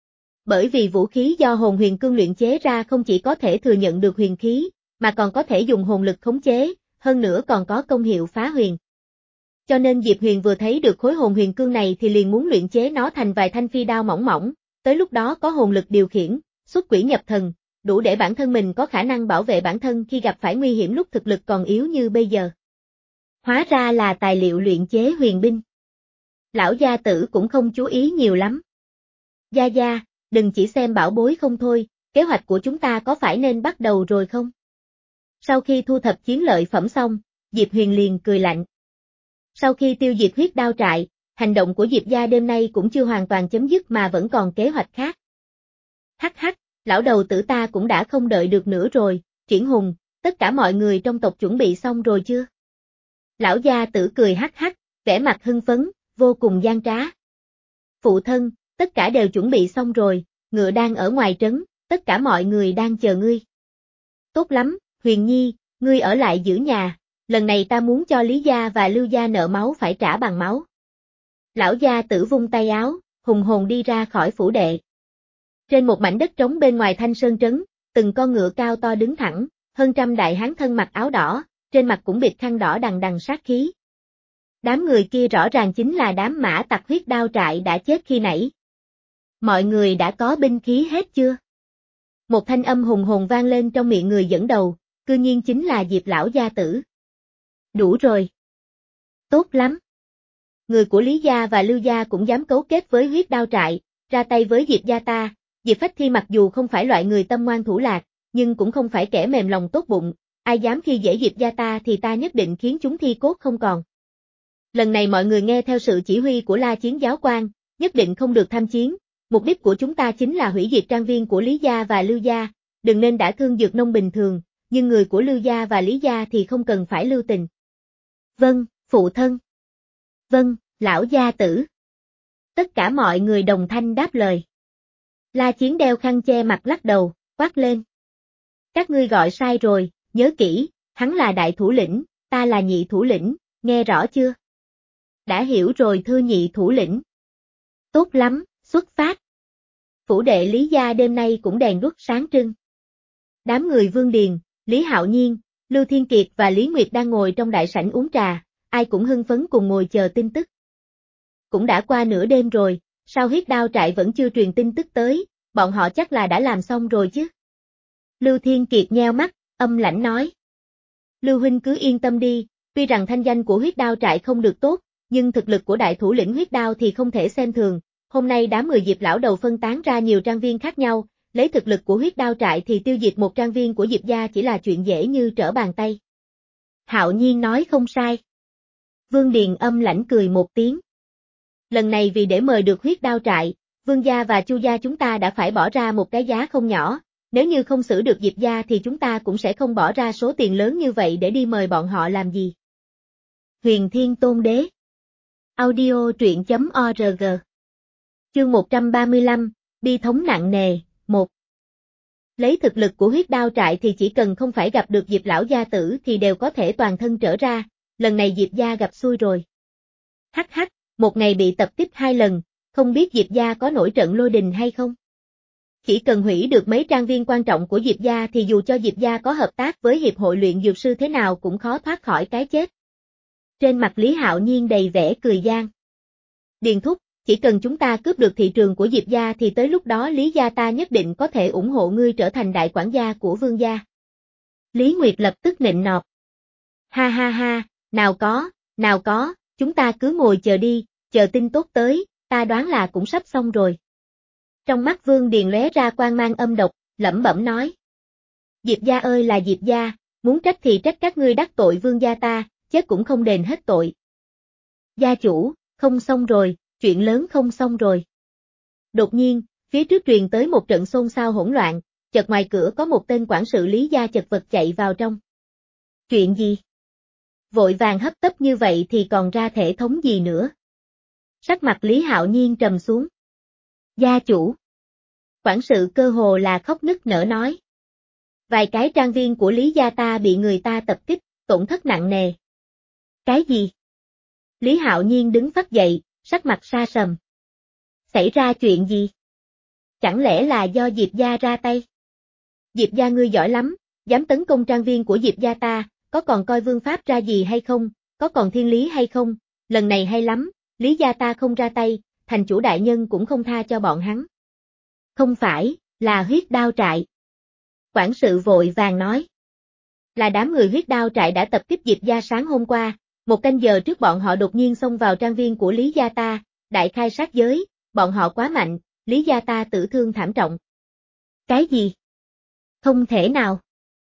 Bởi vì vũ khí do hồn huyền cương luyện chế ra không chỉ có thể thừa nhận được huyền khí, mà còn có thể dùng hồn lực khống chế, hơn nữa còn có công hiệu phá huyền. Cho nên Diệp Huyền vừa thấy được khối hồn huyền cương này thì liền muốn luyện chế nó thành vài thanh phi đao mỏng mỏng, tới lúc đó có hồn lực điều khiển, xuất quỷ nhập thần, đủ để bản thân mình có khả năng bảo vệ bản thân khi gặp phải nguy hiểm lúc thực lực còn yếu như bây giờ. Hóa ra là tài liệu luyện chế huyền binh. Lão gia tử cũng không chú ý nhiều lắm. Gia Gia, đừng chỉ xem bảo bối không thôi, kế hoạch của chúng ta có phải nên bắt đầu rồi không? Sau khi thu thập chiến lợi phẩm xong, Diệp Huyền liền cười lạnh. Sau khi tiêu diệt huyết đao trại, hành động của Diệp gia đêm nay cũng chưa hoàn toàn chấm dứt mà vẫn còn kế hoạch khác. Hắc hắc, lão đầu tử ta cũng đã không đợi được nữa rồi, Triển Hùng, tất cả mọi người trong tộc chuẩn bị xong rồi chưa? Lão gia tử cười hắc hắc, vẻ mặt hưng phấn, vô cùng gian trá. Phụ thân, tất cả đều chuẩn bị xong rồi, ngựa đang ở ngoài trấn, tất cả mọi người đang chờ ngươi. Tốt lắm, Huyền Nhi, ngươi ở lại giữ nhà, lần này ta muốn cho Lý gia và Lưu gia nợ máu phải trả bằng máu. Lão gia tử vung tay áo, hùng hồn đi ra khỏi phủ đệ. Trên một mảnh đất trống bên ngoài Thanh Sơn trấn, từng con ngựa cao to đứng thẳng, hơn trăm đại hán thân mặc áo đỏ, trên mặt cũng bịt khăn đỏ đằng đằng sát khí. Đám người kia rõ ràng chính là đám mã tặc huyết đao trại đã chết khi nãy. Mọi người đã có binh khí hết chưa? Một thanh âm hùng hồn vang lên trong miệng người dẫn đầu, cư nhiên chính là Diệp lão gia tử. Đủ rồi. Tốt lắm. Người của Lý gia và Lưu gia cũng dám cấu kết với huyết đao trại, ra tay với Diệp gia ta. Diệp Phách Thi mặc dù không phải loại người tâm ngoan thủ lạc, nhưng cũng không phải kẻ mềm lòng tốt bụng, ai dám khi dễ Diệp gia ta thì ta nhất định khiến chúng thi cốt không còn. Lần này mọi người nghe theo sự chỉ huy của La Chiến giáo quan, nhất định không được tham chiến, mục đích của chúng ta chính là hủy diệt trang viên của Lý gia và Lưu gia, đừng nên đả thương dược nông bình thường, nhưng người của Lưu gia và Lý gia thì không cần phải lưu tình. Vâng, phụ thân. Vâng, lão gia tử. Tất cả mọi người đồng thanh đáp lời. La Chiến đeo khăn che mặt lắc đầu, quát lên. Các ngươi gọi sai rồi, nhớ kỹ, hắn là đại thủ lĩnh, ta là nhị thủ lĩnh, nghe rõ chưa? Đã hiểu rồi thưa nhị thủ lĩnh. Tốt lắm, xuất phát. Phủ đệ Lý gia đêm nay cũng đèn đuốc sáng trưng. Đám người Vương Điền, Lý Hạo Nhiên, Lưu Thiên Kiệt và Lý Nguyệt đang ngồi trong đại sảnh uống trà, ai cũng hưng phấn cùng ngồi chờ tin tức. Cũng đã qua nửa đêm rồi, sao huyết đao trại vẫn chưa truyền tin tức tới, bọn bọn họ chắc là đã làm xong rồi chứ. Lưu Thiên Kiệt nheo mắt, âm lãnh nói. Lưu huynh cứ yên tâm đi, tuy rằng thanh danh của huyết đao trại không được tốt, nhưng thực lực của đại thủ lĩnh huyết đao thì không thể xem thường. Hôm nay đám người Diệp lão đầu phân tán ra nhiều trang viên khác nhau, lấy thực lực của huyết đao trại thì tiêu diệt một trang viên của Diệp gia chỉ là chuyện dễ như trở bàn tay. Hạo Nhiên nói không sai. Vương Điền âm lãnh cười một tiếng. Lần này vì để mời được huyết đao trại, Vương gia và Chu gia chúng ta đã phải bỏ ra một cái giá không nhỏ, nếu như không xử được Diệp gia thì chúng ta cũng sẽ không bỏ ra số tiền lớn như vậy để đi mời bọn họ làm gì. Huyền Thiên Tôn Đế. Audio truyện chấm org. Chương một trăm ba mươi lăm, bi thống nặng nề, một. Lấy thực lực của huyết đao trại thì chỉ cần không phải gặp được Diệp lão gia tử thì đều có thể toàn thân trở ra, lần này Diệp gia gặp xui rồi. Hắc hắc, một ngày bị tập kích hai lần, không biết Diệp gia có nổi trận lôi đình hay không? Chỉ cần hủy được mấy trang viên quan trọng của Diệp gia thì dù cho Diệp gia có hợp tác với hiệp hội luyện dược sư thế nào cũng khó thoát khỏi cái chết. Trên mặt Lý Hạo Nhiên đầy vẻ cười gian. Điền thúc, chỉ cần chúng ta cướp được thị trường của Diệp gia thì tới lúc đó Lý gia ta nhất định có thể ủng hộ ngươi trở thành đại quản gia của Vương gia. Lý Nguyệt lập tức nịnh nọt. Ha ha ha, nào có, nào có, chúng ta cứ ngồi chờ đi, chờ tin tốt tới, ta đoán là cũng sắp xong rồi. Trong mắt Vương Điền lóe ra quang mang âm độc, lẩm bẩm nói. Diệp gia ơi là Diệp gia, muốn trách thì trách các ngươi đắc tội Vương gia ta, chết cũng không đền hết tội. Gia chủ, không xong rồi, chuyện lớn không xong rồi. Đột nhiên, phía trước truyền tới một trận xôn xao hỗn loạn, chợt ngoài cửa có một tên quản sự Lý gia chật vật chạy vào trong. Chuyện gì? Vội vàng hấp tấp như vậy thì còn ra thể thống gì nữa? Sắc mặt Lý Hạo Nhiên trầm xuống. Gia chủ. Quản sự cơ hồ là khóc nức nở nói. Vài cái trang viên của Lý gia ta bị người ta tập kích, tổn thất nặng nề. Cái gì? Lý Hạo Nhiên đứng phắt dậy, sắc mặt sa sầm. Xảy ra chuyện gì? Chẳng lẽ là do Diệp gia ra tay? Diệp gia ngươi giỏi lắm, dám tấn công trang viên của Diệp gia ta, có còn coi vương pháp ra gì hay không, có còn thiên lý hay không, lần này hay lắm, Lý gia ta không ra tay, thành chủ đại nhân cũng không tha cho bọn hắn. Không phải, là huyết đao trại. Quản sự vội vàng nói. Là đám người huyết đao trại đã tập kích Diệp gia sáng hôm qua, một canh giờ trước bọn họ đột nhiên xông vào trang viên của Lý gia ta, đại khai sát giới, bọn họ quá mạnh, Lý gia ta tử thương thảm trọng. Cái gì? Không thể nào.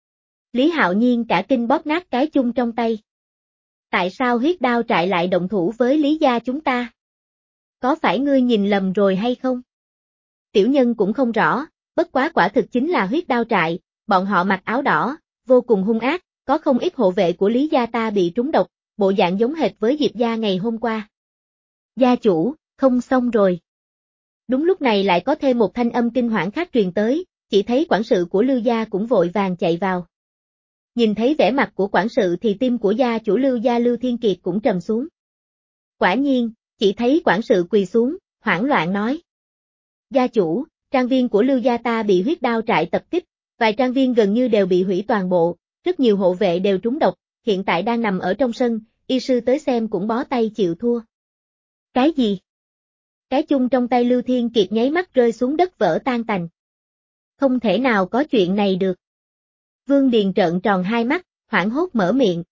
Lý Hạo Nhiên cả kinh bóp nát cái chung trong tay. Tại sao huyết đao trại lại động thủ với Lý gia chúng ta? Có phải ngươi nhìn lầm rồi hay không? Tiểu nhân cũng không rõ, bất quá quả thực chính là huyết đao trại, bọn họ mặc áo đỏ, vô cùng hung ác, có không ít hộ vệ của Lý gia ta bị trúng độc, bộ dạng giống hệt với Diệp gia ngày hôm qua. Gia chủ, không xong rồi. Đúng lúc này lại có thêm một thanh âm kinh hoảng khác truyền tới, chỉ thấy quản sự của Lưu gia cũng vội vàng chạy vào. Nhìn thấy vẻ mặt của quản sự thì tim của gia chủ Lưu gia Lưu Thiên Kiệt cũng trầm xuống. Quả nhiên, chỉ thấy quản sự quỳ xuống, hoảng loạn nói. Gia chủ, trang viên của Lưu gia ta bị huyết đao trại tập kích, vài trang viên gần như đều bị hủy toàn bộ, rất nhiều hộ vệ đều trúng độc, hiện tại đang nằm ở trong sân, y sư tới xem cũng bó tay chịu thua. Cái gì? Cái chung trong tay Lưu Thiên Kiệt nháy mắt rơi xuống đất vỡ tan tành. Không thể nào có chuyện này được. Vương Điền trợn tròn hai mắt, hoảng hốt mở miệng.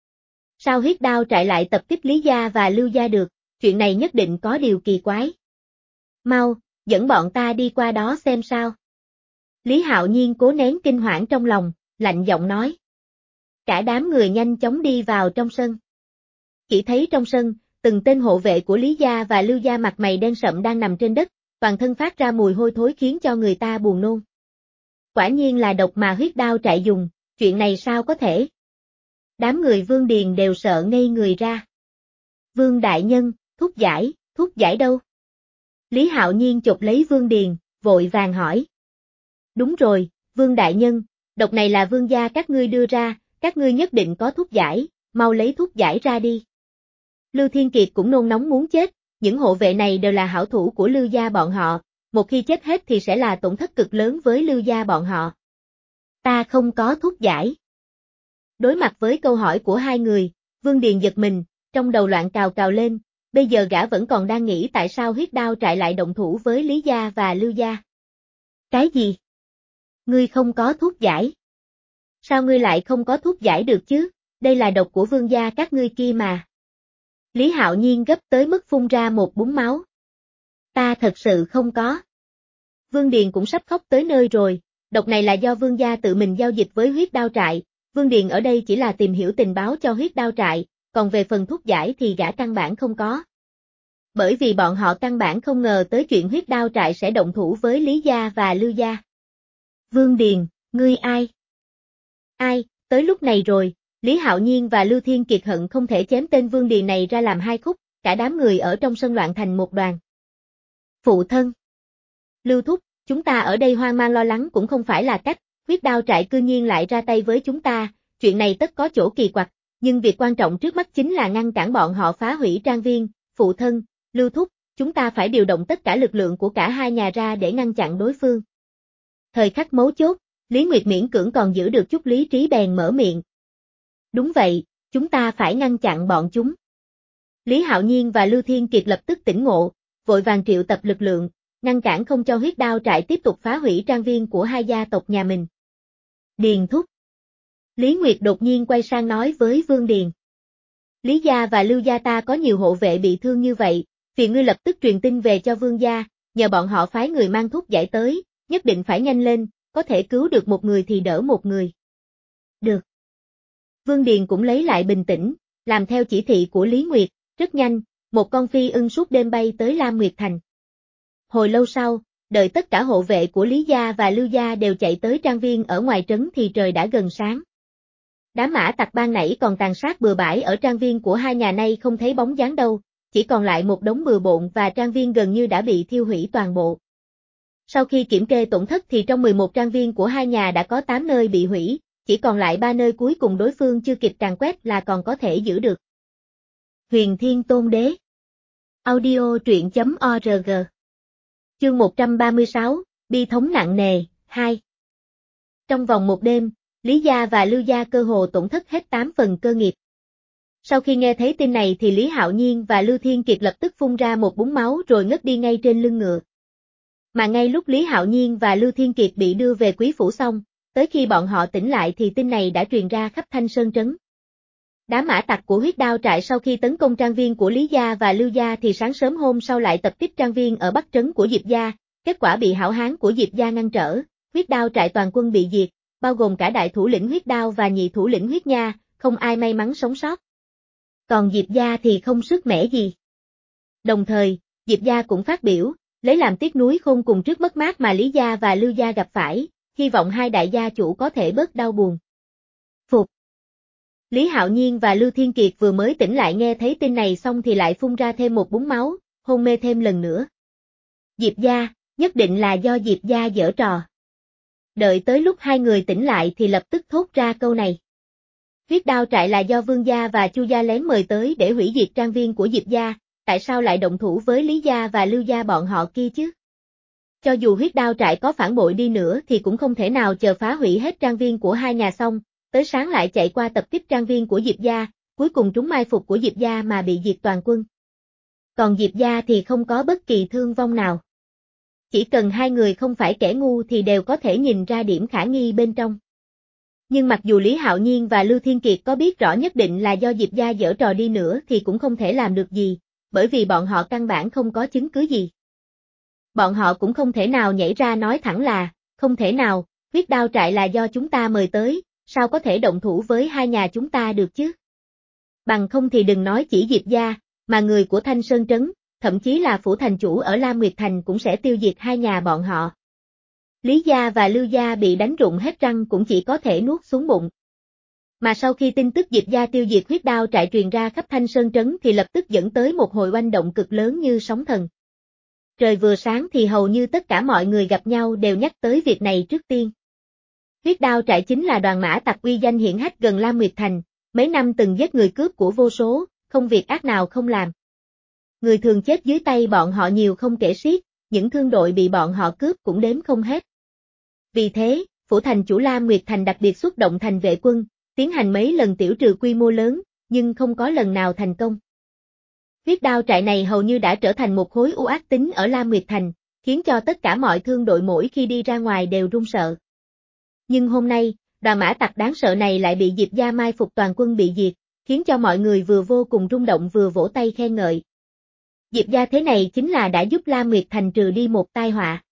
Sao huyết đao trại lại tập kích Lý gia và Lưu gia được, chuyện này nhất định có điều kỳ quái. Mau, dẫn bọn ta đi qua đó xem sao. Lý Hạo Nhiên cố nén kinh hoảng trong lòng, lạnh giọng nói. Cả đám người nhanh chóng đi vào trong sân. Chỉ thấy trong sân, từng tên hộ vệ của Lý gia và Lưu gia mặt mày đen sậm đang nằm trên đất, toàn thân phát ra mùi hôi thối khiến cho người ta buồn nôn. Quả nhiên là độc mà huyết đao trại dùng, chuyện này sao có thể? Đám người Vương Điền đều sợ ngây người ra. Vương đại nhân, thuốc giải, thuốc giải đâu? Lý Hạo Nhiên chộp lấy Vương Điền, vội vàng hỏi. Đúng rồi, Vương đại nhân, độc này là Vương gia các ngươi đưa ra, các ngươi nhất định có thuốc giải, mau lấy thuốc giải ra đi. Lưu Thiên Kiệt cũng nôn nóng muốn chết, những hộ vệ này đều là hảo thủ của Lưu gia bọn họ, một khi chết hết thì sẽ là tổn thất cực lớn với Lưu gia bọn họ. Ta không có thuốc giải. Đối mặt với câu hỏi của hai người, Vương Điền giật mình, trong đầu loạn cào cào lên, bây giờ gã vẫn còn đang nghĩ tại sao huyết đao trại lại động thủ với Lý gia và Lưu gia. Cái gì? Ngươi không có thuốc giải? Sao ngươi lại không có thuốc giải được chứ, đây là độc của vương gia các ngươi kia mà. Lý Hạo Nhiên gấp tới mức phun ra một búng máu. Ta thật sự không có. Vương Điền cũng sắp khóc tới nơi rồi, độc này là do vương gia tự mình giao dịch với huyết đao trại, Vương Điền ở đây chỉ là tìm hiểu tình báo cho huyết đao trại, còn về phần thuốc giải thì gã căn bản không có. Bởi vì bọn họ căn bản không ngờ tới chuyện huyết đao trại sẽ động thủ với Lý gia và Lưu gia. Vương Điền, ngươi ai? Ai, tới lúc này rồi, Lý Hạo Nhiên và Lưu Thiên Kiệt hận không thể chém tên Vương Điền này ra làm hai khúc, cả đám người ở trong sân loạn thành một đoàn. Phụ thân. Lưu Thúc, chúng ta ở đây hoang mang lo lắng cũng không phải là cách, huyết đao trại cư nhiên lại ra tay với chúng ta, chuyện này tất có chỗ kỳ quặc, nhưng việc quan trọng trước mắt chính là ngăn cản bọn họ phá hủy trang viên, phụ thân, Lưu Thúc, chúng ta phải điều động tất cả lực lượng của cả hai nhà ra để ngăn chặn đối phương. Thời khắc mấu chốt, Lý Nguyệt miễn cưỡng còn giữ được chút lý trí bèn mở miệng. Đúng vậy, chúng ta phải ngăn chặn bọn chúng. Lý Hạo Nhiên và Lưu Thiên Kiệt lập tức tỉnh ngộ, vội vàng triệu tập lực lượng, ngăn cản không cho huyết đao trại tiếp tục phá hủy trang viên của hai gia tộc nhà mình. Điền Thúc. Lý Nguyệt đột nhiên quay sang nói với Vương Điền. Lý gia và Lưu gia ta có nhiều hộ vệ bị thương như vậy, phiền ngươi lập tức truyền tin về cho Vương gia, nhờ bọn họ phái người mang thuốc giải tới, nhất định phải nhanh lên, có thể cứu được một người thì đỡ một người. Được. Vương Điền cũng lấy lại bình tĩnh, làm theo chỉ thị của Lý Nguyệt, rất nhanh, một con phi ưng suốt đêm bay tới Lam Nguyệt Thành. Hồi lâu sau, đợi tất cả hộ vệ của Lý gia và Lưu gia đều chạy tới trang viên ở ngoài trấn thì trời đã gần sáng. Đám mã tặc ban nãy còn tàn sát bừa bãi ở trang viên của hai nhà nay không thấy bóng dáng đâu, chỉ còn lại một đống bừa bộn và trang viên gần như đã bị thiêu hủy toàn bộ. Sau khi kiểm kê tổn thất thì trong mười một trang viên của hai nhà đã có tám nơi bị hủy, chỉ còn lại ba nơi cuối cùng đối phương chưa kịp càn quét là còn có thể giữ được. Huyền Thiên Tôn Đế. Audio truyện chấm org. Chương một trăm ba mươi sáu, bi thống nặng nề, hai. Trong vòng một đêm, Lý gia và Lưu gia cơ hồ tổn thất hết tám phần cơ nghiệp. Sau khi nghe thấy tin này thì Lý Hạo Nhiên và Lưu Thiên Kiệt lập tức phun ra một búng máu rồi ngất đi ngay trên lưng ngựa. Mà ngay lúc Lý Hạo Nhiên và Lưu Thiên Kiệt bị đưa về quý phủ xong, tới khi bọn họ tỉnh lại thì tin này đã truyền ra khắp Thanh Sơn trấn. Đám mã tặc của huyết đao trại sau khi tấn công trang viên của Lý gia và Lưu gia thì sáng sớm hôm sau lại tập kích trang viên ở Bắc trấn của Diệp gia, kết quả bị hảo hán của Diệp gia ngăn trở, huyết đao trại toàn quân bị diệt, bao gồm cả đại thủ lĩnh huyết đao và nhị thủ lĩnh huyết nha, không ai may mắn sống sót. Còn Diệp gia thì không sức mẻ gì. Đồng thời, Diệp gia cũng phát biểu, lấy làm tiếc nuối khôn cùng trước mất mát mà Lý gia và Lưu gia gặp phải, hy vọng hai đại gia chủ có thể bớt đau buồn. Phục. Lý Hạo Nhiên và Lưu Thiên Kiệt vừa mới tỉnh lại nghe thấy tin này xong thì lại phun ra thêm một búng máu, hôn mê thêm lần nữa. Diệp gia, nhất định là do Diệp gia giở trò. Đợi tới lúc hai người tỉnh lại thì lập tức thốt ra câu này. Huyết đao trại là do Vương gia và Chu gia lén mời tới để hủy diệt trang viên của Diệp gia, tại sao lại động thủ với Lý gia và Lưu gia bọn họ kia chứ? Cho dù huyết đao trại có phản bội đi nữa thì cũng không thể nào chờ phá hủy hết trang viên của hai nhà xong, tới sáng lại chạy qua tập kích trang viên của Diệp gia, cuối cùng trúng mai phục của Diệp gia mà bị diệt toàn quân. Còn Diệp gia thì không có bất kỳ thương vong nào. Chỉ cần hai người không phải kẻ ngu thì đều có thể nhìn ra điểm khả nghi bên trong. Nhưng mặc dù Lý Hạo Nhiên và Lưu Thiên Kiệt có biết rõ nhất định là do Diệp gia giở trò đi nữa thì cũng không thể làm được gì, bởi vì bọn họ căn bản không có chứng cứ gì. Bọn họ cũng không thể nào nhảy ra nói thẳng là, không thể nào, huyết đao trại là do chúng ta mời tới, sao có thể động thủ với hai nhà chúng ta được chứ? Bằng không thì đừng nói chỉ Diệp gia, mà người của Thanh Sơn trấn, thậm chí là phủ thành chủ ở Lam Nguyệt Thành cũng sẽ tiêu diệt hai nhà bọn họ. Lý gia và Lưu gia bị đánh rụng hết răng cũng chỉ có thể nuốt xuống bụng. Mà sau khi tin tức Diệp gia tiêu diệt huyết đao trại truyền ra khắp Thanh Sơn trấn thì lập tức dẫn tới một hồi oanh động cực lớn như sóng thần. Trời vừa sáng thì hầu như tất cả mọi người gặp nhau đều nhắc tới việc này trước tiên. Huyết đao trại chính là đoàn mã tặc uy danh hiển hách gần Lam Nguyệt Thành, mấy năm từng giết người cướp của vô số, không việc ác nào không làm. Người thường chết dưới tay bọn họ nhiều không kể xiết, những thương đội bị bọn họ cướp cũng đếm không hết. Vì thế, phủ thành chủ Lam Nguyệt Thành đặc biệt xuất động thành vệ quân, tiến hành mấy lần tiểu trừ quy mô lớn, nhưng không có lần nào thành công. Huyết đao trại này hầu như đã trở thành một khối u ác tính ở Lam Nguyệt Thành, khiến cho tất cả mọi thương đội mỗi khi đi ra ngoài đều run sợ. Nhưng hôm nay, đoàn mã tặc đáng sợ này lại bị Diệp gia mai phục toàn quân bị diệt, khiến cho mọi người vừa vô cùng rung động vừa vỗ tay khen ngợi. Diệp gia thế này chính là đã giúp Lam Nguyệt Thành trừ đi một tai họa.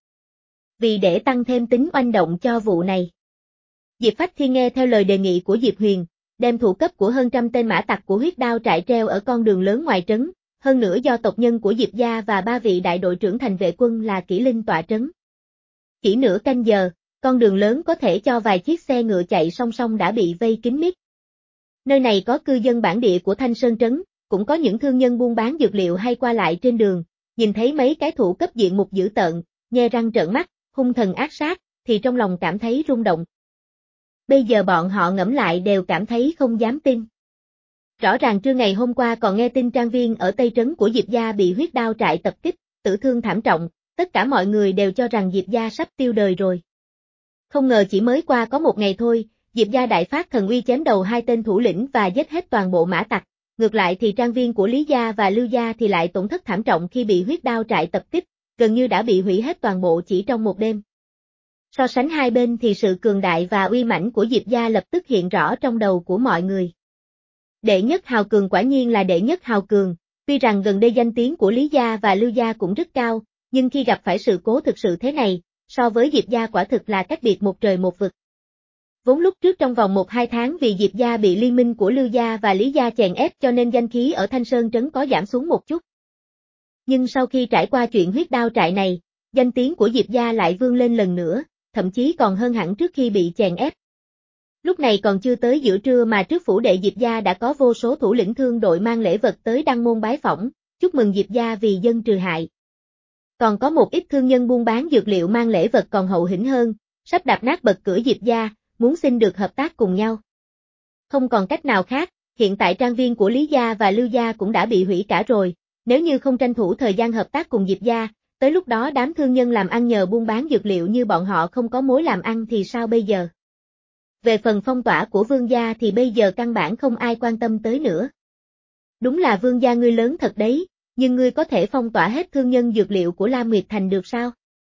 Vì để tăng thêm tính oanh động cho vụ này, Diệp Phách Thiên nghe theo lời đề nghị của Diệp Huyền, đem thủ cấp của hơn trăm tên mã tặc của huyết đao trại treo ở con đường lớn ngoài trấn, hơn nữa do tộc nhân của Diệp gia và ba vị đại đội trưởng thành vệ quân là Kỷ Linh tọa trấn. Chỉ nửa canh giờ, con đường lớn có thể cho vài chiếc xe ngựa chạy song song đã bị vây kín mít. Nơi này có cư dân bản địa của Thanh Sơn trấn, cũng có những thương nhân buôn bán dược liệu hay qua lại trên đường, nhìn thấy mấy cái thủ cấp diện mục dữ tợn, nhe răng trợn mắt, hung thần ác sát, thì trong lòng cảm thấy rung động. Bây giờ bọn họ ngẫm lại đều cảm thấy không dám tin. Rõ ràng trưa ngày hôm qua còn nghe tin trang viên ở Tây Trấn của Diệp gia bị huyết đao trại tập kích, tử thương thảm trọng, tất cả mọi người đều cho rằng Diệp gia sắp tiêu đời rồi. Không ngờ chỉ mới qua có một ngày thôi, Diệp gia đại phát thần uy chém đầu hai tên thủ lĩnh và giết hết toàn bộ mã tặc, ngược lại thì trang viên của Lý gia và Lưu gia thì lại tổn thất thảm trọng khi bị huyết đao trại tập kích, gần như đã bị hủy hết toàn bộ chỉ trong một đêm. So sánh hai bên thì sự cường đại và uy mãnh của Diệp gia lập tức hiện rõ trong đầu của mọi người. Đệ nhất hào cường quả nhiên là đệ nhất hào cường, tuy rằng gần đây danh tiếng của Lý gia và Lưu gia cũng rất cao, nhưng khi gặp phải sự cố thực sự thế này, so với Diệp gia quả thực là cách biệt một trời một vực. Vốn lúc trước trong vòng một hai tháng vì Diệp gia bị liên minh của Lưu gia và Lý gia chèn ép cho nên danh khí ở Thanh Sơn trấn có giảm xuống một chút. Nhưng sau khi trải qua chuyện huyết đao trại này, danh tiếng của Diệp gia lại vươn lên lần nữa, thậm chí còn hơn hẳn trước khi bị chèn ép. Lúc này còn chưa tới giữa trưa mà trước phủ đệ Diệp gia đã có vô số thủ lĩnh thương đội mang lễ vật tới Đăng Môn bái phỏng, chúc mừng Diệp gia vì dân trừ hại. Còn có một ít thương nhân buôn bán dược liệu mang lễ vật còn hậu hĩnh hơn, sắp đạp nát bật cửa Diệp gia, muốn xin được hợp tác cùng nhau. Không còn cách nào khác, hiện tại trang viên của Lý gia và Lưu gia cũng đã bị hủy cả rồi, nếu như không tranh thủ thời gian hợp tác cùng Diệp gia, tới lúc đó đám thương nhân làm ăn nhờ buôn bán dược liệu như bọn họ không có mối làm ăn thì sao bây giờ? Về phần phong tỏa của Vương gia thì bây giờ căn bản không ai quan tâm tới nữa. Đúng là Vương gia ngươi lớn thật đấy, nhưng ngươi có thể phong tỏa hết thương nhân dược liệu của Lam Nguyệt Thành được sao?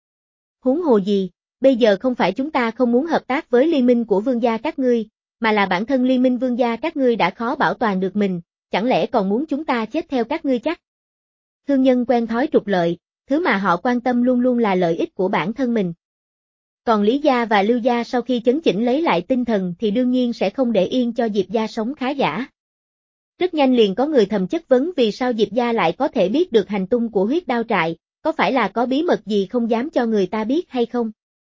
Huống hồ gì, bây giờ không phải chúng ta không muốn hợp tác với liên minh của Vương gia các ngươi, mà là bản thân liên minh Vương gia các ngươi đã khó bảo toàn được mình, chẳng lẽ còn muốn chúng ta chết theo các ngươi chắc? Thương nhân quen thói trục lợi, thứ mà họ quan tâm luôn luôn là lợi ích của bản thân mình. Còn Lý gia và Lưu gia sau khi chấn chỉnh lấy lại tinh thần thì đương nhiên sẽ không để yên cho Diệp gia sống khá giả. Rất nhanh liền có người thầm chất vấn vì sao Diệp gia lại có thể biết được hành tung của huyết đao trại, có phải là có bí mật gì không dám cho người ta biết hay không?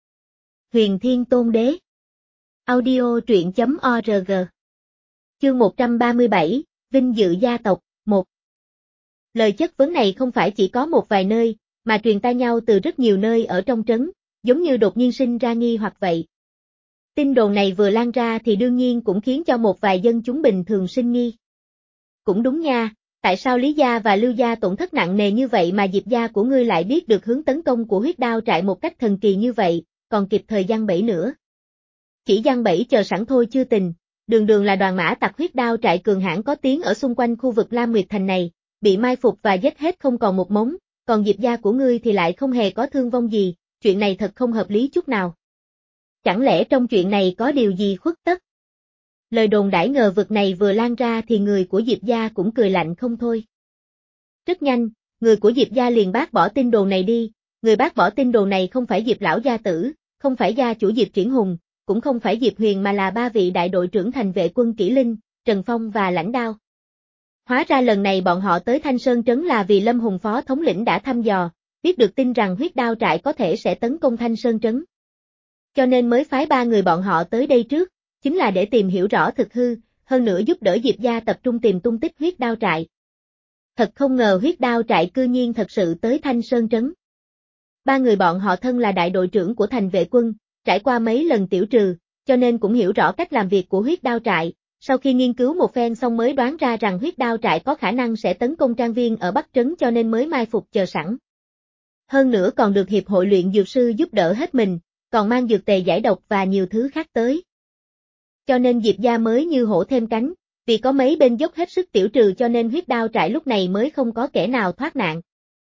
Huyền Thiên Tôn Đế Audio truyện.org Chương một trăm ba mươi bảy, Vinh dự gia tộc, một Lời chất vấn này không phải chỉ có một vài nơi, mà truyền tai nhau từ rất nhiều nơi ở trong trấn, giống như đột nhiên sinh ra nghi hoặc vậy. Tin đồn này vừa lan ra thì đương nhiên cũng khiến cho một vài dân chúng bình thường sinh nghi. Cũng đúng nha, tại sao Lý gia và Lưu gia tổn thất nặng nề như vậy mà Diệp gia của ngươi lại biết được hướng tấn công của huyết đao trại một cách thần kỳ như vậy, còn kịp thời giăng bẫy nữa. Chỉ giăng bẫy chờ sẵn thôi chưa tình, đường đường là đoàn mã tặc huyết đao trại cường hãn có tiếng ở xung quanh khu vực Lam Nguyệt Thành này, bị mai phục và giết hết không còn một mống, còn Diệp gia của ngươi thì lại không hề có thương vong gì, chuyện này thật không hợp lý chút nào. Chẳng lẽ trong chuyện này có điều gì khuất tất? Lời đồn đãi ngờ vực này vừa lan ra thì người của Diệp gia cũng cười lạnh không thôi. Rất nhanh, người của Diệp gia liền bác bỏ tin đồn này đi, người bác bỏ tin đồn này không phải Diệp lão gia tử, không phải gia chủ Diệp Triển Hùng, cũng không phải Diệp Huyền mà là ba vị đại đội trưởng thành vệ quân Kỷ Linh, Trần Phong và Lãnh Đao. Hóa ra lần này bọn họ tới Thanh Sơn trấn là vì Lâm Hùng phó thống lĩnh đã thăm dò, biết được tin rằng huyết đao trại có thể sẽ tấn công Thanh Sơn trấn. Cho nên mới phái ba người bọn họ tới đây trước, chính là để tìm hiểu rõ thực hư, hơn nữa giúp đỡ Diệp gia tập trung tìm tung tích huyết đao trại. Thật không ngờ huyết đao trại cư nhiên thật sự tới Thanh Sơn trấn. Ba người bọn họ thân là đại đội trưởng của thành vệ quân, trải qua mấy lần tiểu trừ, cho nên cũng hiểu rõ cách làm việc của huyết đao trại, sau khi nghiên cứu một phen xong mới đoán ra rằng huyết đao trại có khả năng sẽ tấn công trang viên ở Bắc Trấn cho nên mới mai phục chờ sẵn. Hơn nữa còn được hiệp hội luyện dược sư giúp đỡ hết mình, còn mang dược tề giải độc và nhiều thứ khác tới. Cho nên Diệp gia mới như hổ thêm cánh, vì có mấy bên dốc hết sức tiểu trừ cho nên huyết đao trại lúc này mới không có kẻ nào thoát nạn.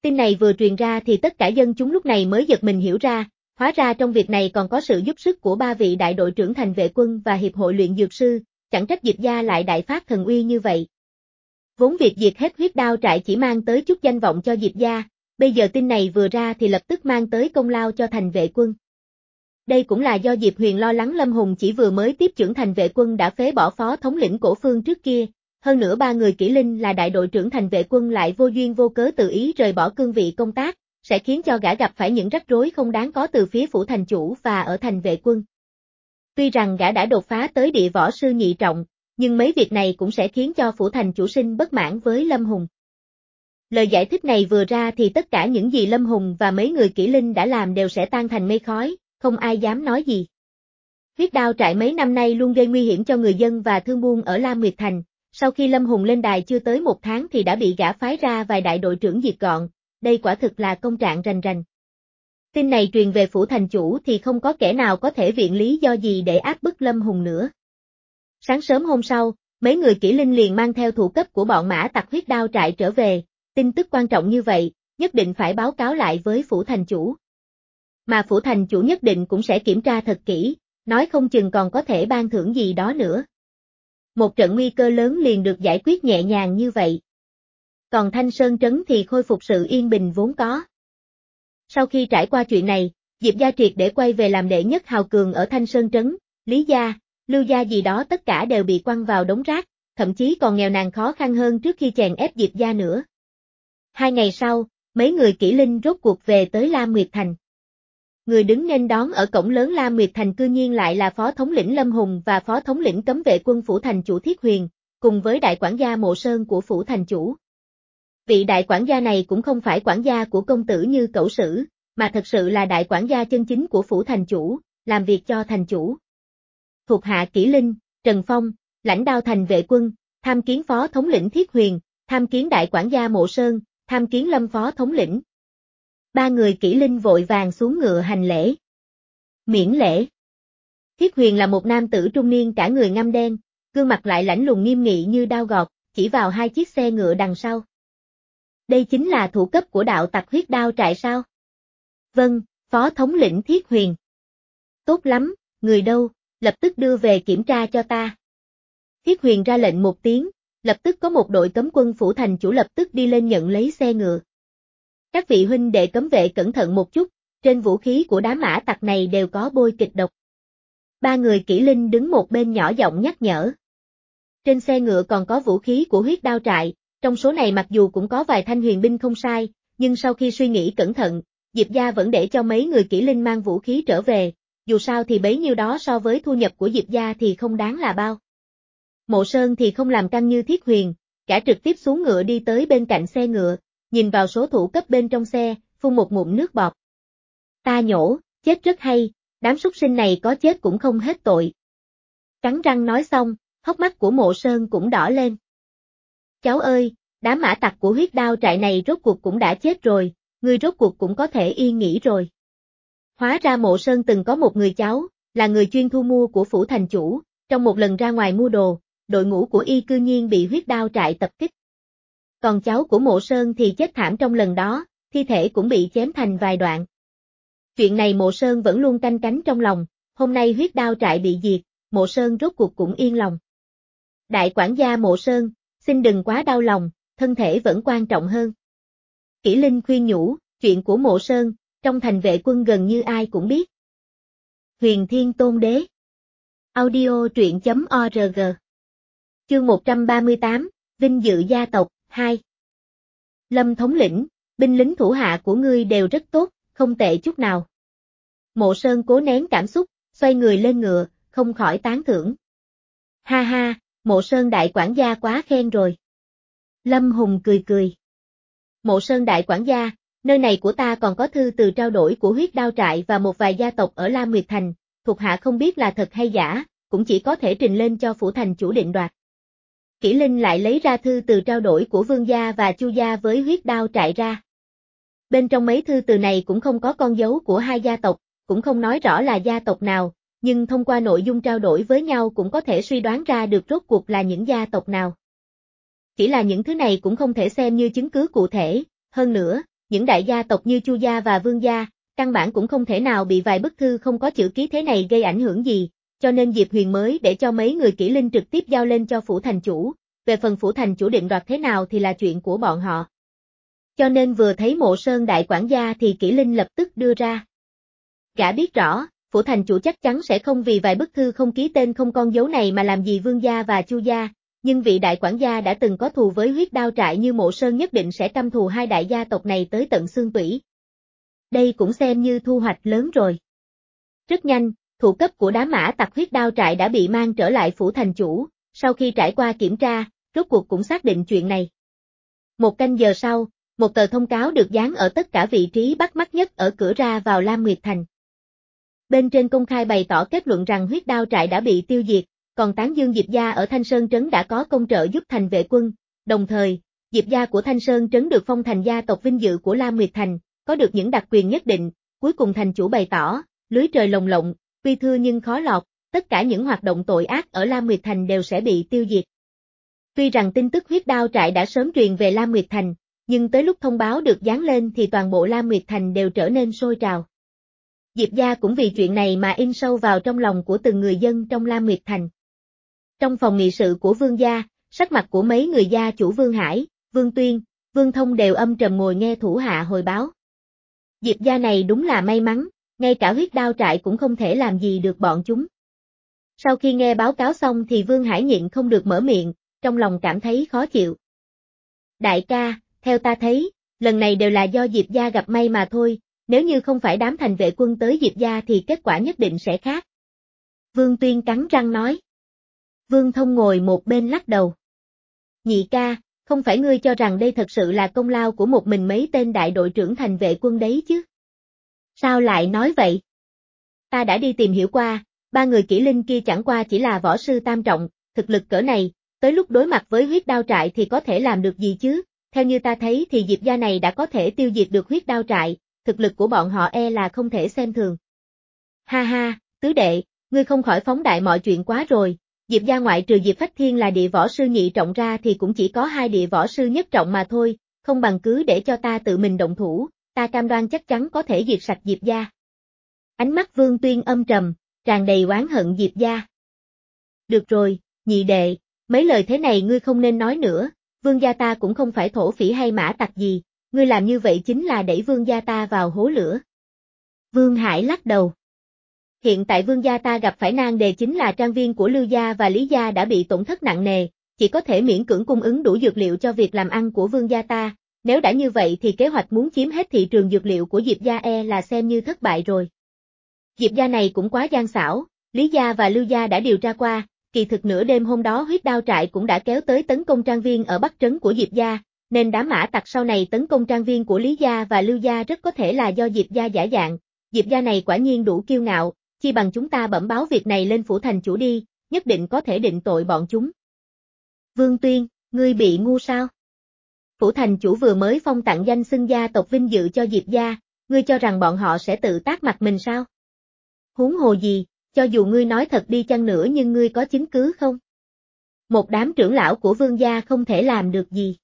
Tin này vừa truyền ra thì tất cả dân chúng lúc này mới giật mình hiểu ra, hóa ra trong việc này còn có sự giúp sức của ba vị đại đội trưởng thành vệ quân và hiệp hội luyện dược sư, chẳng trách Diệp gia lại đại phát thần uy như vậy. Vốn việc diệt hết huyết đao trại chỉ mang tới chút danh vọng cho Diệp gia, bây giờ tin này vừa ra thì lập tức mang tới công lao cho thành vệ quân. Đây cũng là do Diệp Huyền lo lắng Lâm Hùng chỉ vừa mới tiếp trưởng thành vệ quân đã phế bỏ phó thống lĩnh Cổ Phương trước kia, hơn nữa ba người kỷ linh là đại đội trưởng thành vệ quân lại vô duyên vô cớ tự ý rời bỏ cương vị công tác, sẽ khiến cho gã gặp phải những rắc rối không đáng có từ phía phủ thành chủ và ở thành vệ quân. Tuy rằng gã đã đột phá tới địa võ sư nhị trọng, nhưng mấy việc này cũng sẽ khiến cho phủ thành chủ sinh bất mãn với Lâm Hùng. Lời giải thích này vừa ra thì tất cả những gì Lâm Hùng và mấy người kỷ linh đã làm đều sẽ tan thành mây khói, không ai dám nói gì. Huyết đao trại mấy năm nay luôn gây nguy hiểm cho người dân và thương buôn ở Lam Nguyệt Thành, sau khi Lâm Hùng lên đài chưa tới một tháng thì đã bị gã phái ra vài đại đội trưởng diệt gọn, đây quả thực là công trạng rành rành. Tin này truyền về phủ thành chủ thì không có kẻ nào có thể viện lý do gì để áp bức Lâm Hùng nữa. Sáng sớm hôm sau, mấy người kỷ linh liền mang theo thủ cấp của bọn mã tặc huyết đao trại trở về, tin tức quan trọng như vậy, nhất định phải báo cáo lại với phủ thành chủ. Mà phủ thành chủ nhất định cũng sẽ kiểm tra thật kỹ, nói không chừng còn có thể ban thưởng gì đó nữa. Một trận nguy cơ lớn liền được giải quyết nhẹ nhàng như vậy. Còn Thanh Sơn Trấn thì khôi phục sự yên bình vốn có. Sau khi trải qua chuyện này, Diệp gia triệt để quay về làm đệ nhất hào cường ở Thanh Sơn Trấn, Lý gia, Lưu gia gì đó tất cả đều bị quăng vào đống rác, thậm chí còn nghèo nàn khó khăn hơn trước khi chèn ép Diệp gia nữa. Hai ngày sau, mấy người kỷ linh rốt cuộc về tới Lam Nguyệt Thành. Người đứng nghênh đón ở cổng lớn Lam Nguyệt Thành cư nhiên lại là phó thống lĩnh Lâm Hùng và phó thống lĩnh cấm vệ quân phủ thành chủ Thiết Huyền, cùng với đại quản gia Mộ Sơn của phủ thành chủ. Vị đại quản gia này cũng không phải quản gia của công tử như Cẩu Sử, mà thật sự là đại quản gia chân chính của phủ thành chủ, làm việc cho thành chủ. Thuộc hạ kỷ linh, Trần Phong, lãnh đạo thành vệ quân, tham kiến phó thống lĩnh Thiết Huyền, tham kiến đại quản gia Mộ Sơn, tham kiến Lâm phó thống lĩnh. Ba người kỷ linh vội vàng xuống ngựa hành lễ. Miễn lễ. Thiết Huyền là một nam tử trung niên cả người ngăm đen, gương mặt lại lãnh lùng nghiêm nghị như đao gọt, chỉ vào hai chiếc xe ngựa đằng sau. Đây chính là thủ cấp của đạo tặc huyết đao trại sao? Vâng, phó thống lĩnh Thiết Huyền. Tốt lắm, người đâu, lập tức đưa về kiểm tra cho ta. Thiết Huyền ra lệnh một tiếng, lập tức có một đội cấm quân phủ thành chủ lập tức đi lên nhận lấy xe ngựa. Các vị huynh đệ cấm vệ cẩn thận một chút, trên vũ khí của đám mã tặc này đều có bôi kịch độc. Ba người kỷ linh đứng một bên nhỏ giọng nhắc nhở. Trên xe ngựa còn có vũ khí của huyết đao trại, trong số này mặc dù cũng có vài thanh huyền binh không sai, nhưng sau khi suy nghĩ cẩn thận, Diệp gia vẫn để cho mấy người kỷ linh mang vũ khí trở về, dù sao thì bấy nhiêu đó so với thu nhập của Diệp gia thì không đáng là bao. Mộ Sơn thì không làm căng như Thiết Huyền, cả trực tiếp xuống ngựa đi tới bên cạnh xe ngựa, nhìn vào số thủ cấp bên trong xe, phun một ngụm nước bọt. Ta nhổ, chết rất hay, đám súc sinh này có chết cũng không hết tội. Cắn răng nói xong, hốc mắt của Mộ Sơn cũng đỏ lên. Cháu ơi, đám mã tặc của huyết đao trại này rốt cuộc cũng đã chết rồi, ngươi rốt cuộc cũng có thể yên nghỉ rồi. Hóa ra Mộ Sơn từng có một người cháu, là người chuyên thu mua của phủ thành chủ, trong một lần ra ngoài mua đồ, đội ngũ của y cư nhiên bị huyết đao trại tập kích. Còn cháu của Mộ Sơn thì chết thảm trong lần đó, thi thể cũng bị chém thành vài đoạn. Chuyện này Mộ Sơn vẫn luôn canh cánh trong lòng, hôm nay huyết đao trại bị diệt, Mộ Sơn rốt cuộc cũng yên lòng. Đại quản gia Mộ Sơn, xin đừng quá đau lòng, thân thể vẫn quan trọng hơn. Kỷ Linh khuyên nhủ, chuyện của Mộ Sơn, trong thành vệ quân gần như ai cũng biết. Huyền Thiên Tôn Đế. Audio truyện chấm org. Chương một trăm ba mươi tám, Vinh dự gia tộc, hai. Lâm thống lĩnh, binh lính thủ hạ của ngươi đều rất tốt, không tệ chút nào. Mộ Sơn cố nén cảm xúc, xoay người lên ngựa, không khỏi tán thưởng. Ha ha, Mộ Sơn đại quản gia quá khen rồi. Lâm Hùng cười cười. Mộ Sơn đại quản gia, nơi này của ta còn có thư từ trao đổi của huyết đao trại và một vài gia tộc ở Lam Nguyệt Thành, thuộc hạ không biết là thật hay giả, cũng chỉ có thể trình lên cho phủ thành chủ định đoạt. Kỷ Linh lại lấy ra thư từ trao đổi của Vương gia và Chu gia với huyết đao trại ra. Bên trong mấy thư từ này cũng không có con dấu của hai gia tộc, cũng không nói rõ là gia tộc nào, nhưng thông qua nội dung trao đổi với nhau cũng có thể suy đoán ra được rốt cuộc là những gia tộc nào. Chỉ là những thứ này cũng không thể xem như chứng cứ cụ thể, hơn nữa, những đại gia tộc như Chu gia và Vương gia, căn bản cũng không thể nào bị vài bức thư không có chữ ký thế này gây ảnh hưởng gì, cho nên Diệp Huyền mới để cho mấy người kỹ linh trực tiếp giao lên cho phủ thành chủ, về phần phủ thành chủ định đoạt thế nào thì là chuyện của bọn họ. Cho nên vừa thấy Mộ Sơn đại quản gia thì kỹ linh lập tức đưa ra. Gã biết rõ, phủ thành chủ chắc chắn sẽ không vì vài bức thư không ký tên không con dấu này mà làm gì Vương gia và Chu gia, nhưng vị đại quản gia đã từng có thù với huyết đao trại như Mộ Sơn nhất định sẽ căm thù hai đại gia tộc này tới tận xương tủy. Đây cũng xem như thu hoạch lớn rồi. Rất nhanh, thủ cấp của đám mã tặc huyết đao trại đã bị mang trở lại phủ thành chủ, sau khi trải qua kiểm tra, rốt cuộc cũng xác định chuyện này. Một canh giờ sau, một tờ thông cáo được dán ở tất cả vị trí bắt mắt nhất ở cửa ra vào Lam Nguyệt Thành. Bên trên công khai bày tỏ kết luận rằng huyết đao trại đã bị tiêu diệt, còn tán dương Diệp gia ở Thanh Sơn Trấn đã có công trợ giúp thành vệ quân, đồng thời, Diệp gia của Thanh Sơn Trấn được phong thành gia tộc vinh dự của Lam Nguyệt Thành, có được những đặc quyền nhất định, cuối cùng thành chủ bày tỏ, lưới trời lồng lộng, tuy thưa nhưng khó lọt, tất cả những hoạt động tội ác ở Lam Nguyệt Thành đều sẽ bị tiêu diệt. Tuy rằng tin tức huyết đao trại đã sớm truyền về Lam Nguyệt Thành, nhưng tới lúc thông báo được dán lên thì toàn bộ Lam Nguyệt Thành đều trở nên sôi trào. Diệp gia cũng vì chuyện này mà in sâu vào trong lòng của từng người dân trong Lam Nguyệt Thành. Trong phòng nghị sự của Vương gia, sắc mặt của mấy người gia chủ Vương Hải, Vương Tuyên, Vương Thông đều âm trầm ngồi nghe thủ hạ hồi báo. Diệp gia này đúng là may mắn, ngay cả huyết đao trại cũng không thể làm gì được bọn chúng. Sau khi nghe báo cáo xong thì Vương Hải nhịn không được mở miệng, trong lòng cảm thấy khó chịu. Đại ca, theo ta thấy, lần này đều là do Diệp gia gặp may mà thôi, nếu như không phải đám thành vệ quân tới Diệp gia thì kết quả nhất định sẽ khác. Vương Tuyên cắn răng nói. Vương Thông ngồi một bên lắc đầu. Nhị ca, không phải ngươi cho rằng đây thật sự là công lao của một mình mấy tên đại đội trưởng thành vệ quân đấy chứ? Sao lại nói vậy? Ta đã đi tìm hiểu qua, ba người kỹ linh kia chẳng qua chỉ là võ sư tam trọng, thực lực cỡ này, tới lúc đối mặt với huyết đao trại thì có thể làm được gì chứ? Theo như ta thấy thì Diệp gia này đã có thể tiêu diệt được huyết đao trại, thực lực của bọn họ e là không thể xem thường. Ha ha, tứ đệ, ngươi không khỏi phóng đại mọi chuyện quá rồi, Diệp gia ngoại trừ Diệp Phách Thiên là địa võ sư nhị trọng ra thì cũng chỉ có hai địa võ sư nhất trọng mà thôi, không bằng cứ để cho ta tự mình động thủ, ta cam đoan chắc chắn có thể diệt sạch Diệp gia. Ánh mắt Vương Tuyên âm trầm, tràn đầy oán hận Diệp gia. Được rồi, nhị đệ, mấy lời thế này ngươi không nên nói nữa, Vương gia ta cũng không phải thổ phỉ hay mã tặc gì, ngươi làm như vậy chính là đẩy Vương gia ta vào hố lửa. Vương Hải lắc đầu. Hiện tại Vương gia ta gặp phải nan đề chính là trang viên của Lưu gia và Lý gia đã bị tổn thất nặng nề, chỉ có thể miễn cưỡng cung ứng đủ dược liệu cho việc làm ăn của Vương gia ta, nếu đã như vậy thì kế hoạch muốn chiếm hết thị trường dược liệu của Diệp gia e là xem như thất bại rồi. Diệp gia này cũng quá gian xảo, Lý gia và Lưu gia đã điều tra qua, kỳ thực nửa đêm hôm đó huyết đao trại cũng đã kéo tới tấn công trang viên ở Bắc Trấn của Diệp gia, nên đám mã tặc sau này tấn công trang viên của Lý gia và Lưu gia rất có thể là do Diệp gia giả dạng, Diệp gia này quả nhiên đủ kiêu ngạo, chi bằng chúng ta bẩm báo việc này lên phủ thành chủ đi, nhất định có thể định tội bọn chúng. Vương Tuyên, ngươi bị ngu sao? Phủ thành chủ vừa mới phong tặng danh xưng gia tộc vinh dự cho Diệp gia, ngươi cho rằng bọn họ sẽ tự tác mặt mình sao? Huống hồ gì, cho dù ngươi nói thật đi chăng nữa nhưng ngươi có chứng cứ không? Một đám trưởng lão của Vương gia không thể làm được gì.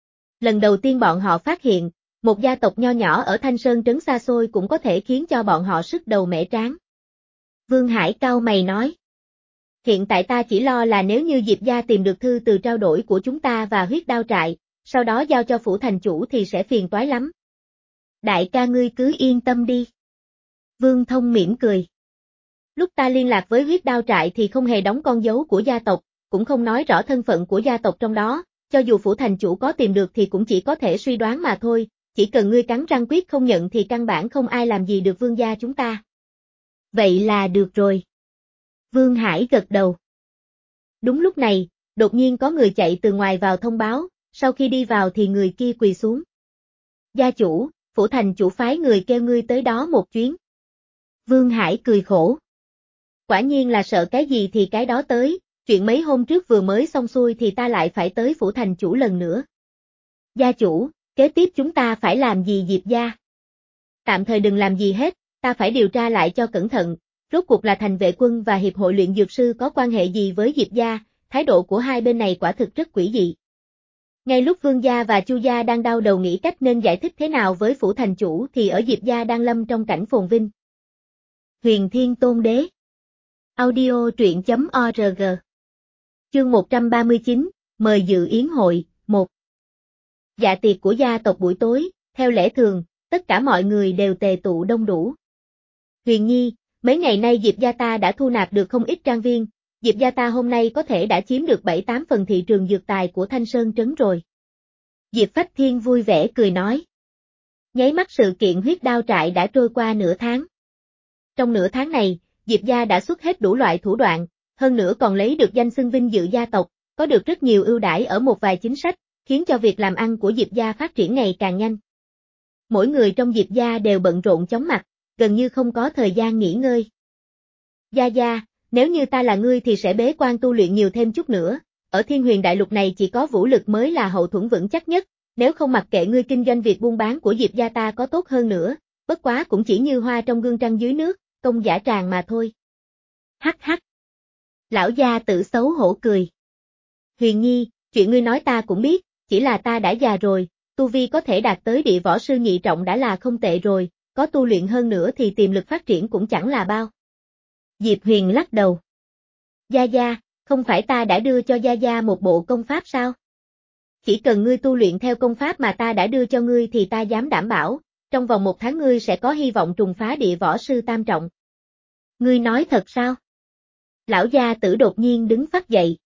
Lần đầu tiên bọn họ phát hiện, một gia tộc nho nhỏ ở Thanh Sơn Trấn xa xôi cũng có thể khiến cho bọn họ sức đầu mẻ trán. Vương Hải cau mày nói. Hiện tại ta chỉ lo là nếu như Diệp gia tìm được thư từ trao đổi của chúng ta và huyết đao trại, sau đó giao cho phủ thành chủ thì sẽ phiền toái lắm. Đại ca ngươi cứ yên tâm đi. Vương Thông mỉm cười. Lúc ta liên lạc với huyết đao trại thì không hề đóng con dấu của gia tộc, cũng không nói rõ thân phận của gia tộc trong đó, cho dù phủ thành chủ có tìm được thì cũng chỉ có thể suy đoán mà thôi, chỉ cần ngươi cắn răng quyết không nhận thì căn bản không ai làm gì được Vương gia chúng ta. Vậy là được rồi. Vương Hải gật đầu. Đúng lúc này, đột nhiên có người chạy từ ngoài vào thông báo, sau khi đi vào thì người kia quỳ xuống. Gia chủ, phủ thành chủ phái người kêu ngươi tới đó một chuyến. Vương Hải cười khổ. Quả nhiên là sợ cái gì thì cái đó tới, chuyện mấy hôm trước vừa mới xong xuôi thì ta lại phải tới phủ thành chủ lần nữa. Gia chủ, kế tiếp chúng ta phải làm gì Diệp gia? Tạm thời đừng làm gì hết, ta phải điều tra lại cho cẩn thận, rốt cuộc là thành vệ quân và hiệp hội luyện dược sư có quan hệ gì với Diệp gia, thái độ của hai bên này quả thực rất quỷ dị. Ngay lúc Vương gia và Chu gia đang đau đầu nghĩ cách nên giải thích thế nào với phủ thành chủ thì ở Diệp gia đang lâm trong cảnh phồn vinh. Huyền Thiên Tôn Đế. Audio truyện chấm org. Chương một trăm ba mươi chín, mời dự yến hội, một. Dạ tiệc của gia tộc buổi tối, theo lẽ thường, tất cả mọi người đều tề tụ đông đủ. Huyền Nhi, mấy ngày nay Diệp gia ta đã thu nạp được không ít trang viên, Diệp gia ta hôm nay có thể đã chiếm được bảy tám phần thị trường dược tài của Thanh Sơn Trấn rồi. Diệp Phách Thiên vui vẻ cười nói. Nháy mắt sự kiện huyết đao trại đã trôi qua nửa tháng. Trong nửa tháng này, Diệp gia đã xuất hết đủ loại thủ đoạn, hơn nữa còn lấy được danh xưng vinh dự gia tộc, có được rất nhiều ưu đãi ở một vài chính sách, khiến cho việc làm ăn của Diệp gia phát triển ngày càng nhanh. Mỗi người trong Diệp gia đều bận rộn chóng mặt, gần như không có thời gian nghỉ ngơi. Gia Gia, nếu như ta là ngươi thì sẽ bế quan tu luyện nhiều thêm chút nữa, ở Thiên Huyền Đại Lục này chỉ có vũ lực mới là hậu thuẫn vững chắc nhất, nếu không mặc kệ ngươi kinh doanh việc buôn bán của Diệp gia ta có tốt hơn nữa, bất quá cũng chỉ như hoa trong gương trăng dưới nước, công giả tràng mà thôi. Hắc hắc. Lão gia tử xấu hổ cười. Huyền Nhi, chuyện ngươi nói ta cũng biết, chỉ là ta đã già rồi, tu vi có thể đạt tới địa võ sư nhị trọng đã là không tệ rồi, có tu luyện hơn nữa thì tiềm lực phát triển cũng chẳng là bao. Diệp Huyền lắc đầu. Gia Gia, không phải ta đã đưa cho Gia Gia một bộ công pháp sao? Chỉ cần ngươi tu luyện theo công pháp mà ta đã đưa cho ngươi thì ta dám đảm bảo, trong vòng một tháng ngươi sẽ có hy vọng trùng phá địa võ sư tam trọng. Ngươi nói thật sao? Lão gia tử đột nhiên đứng phắt dậy.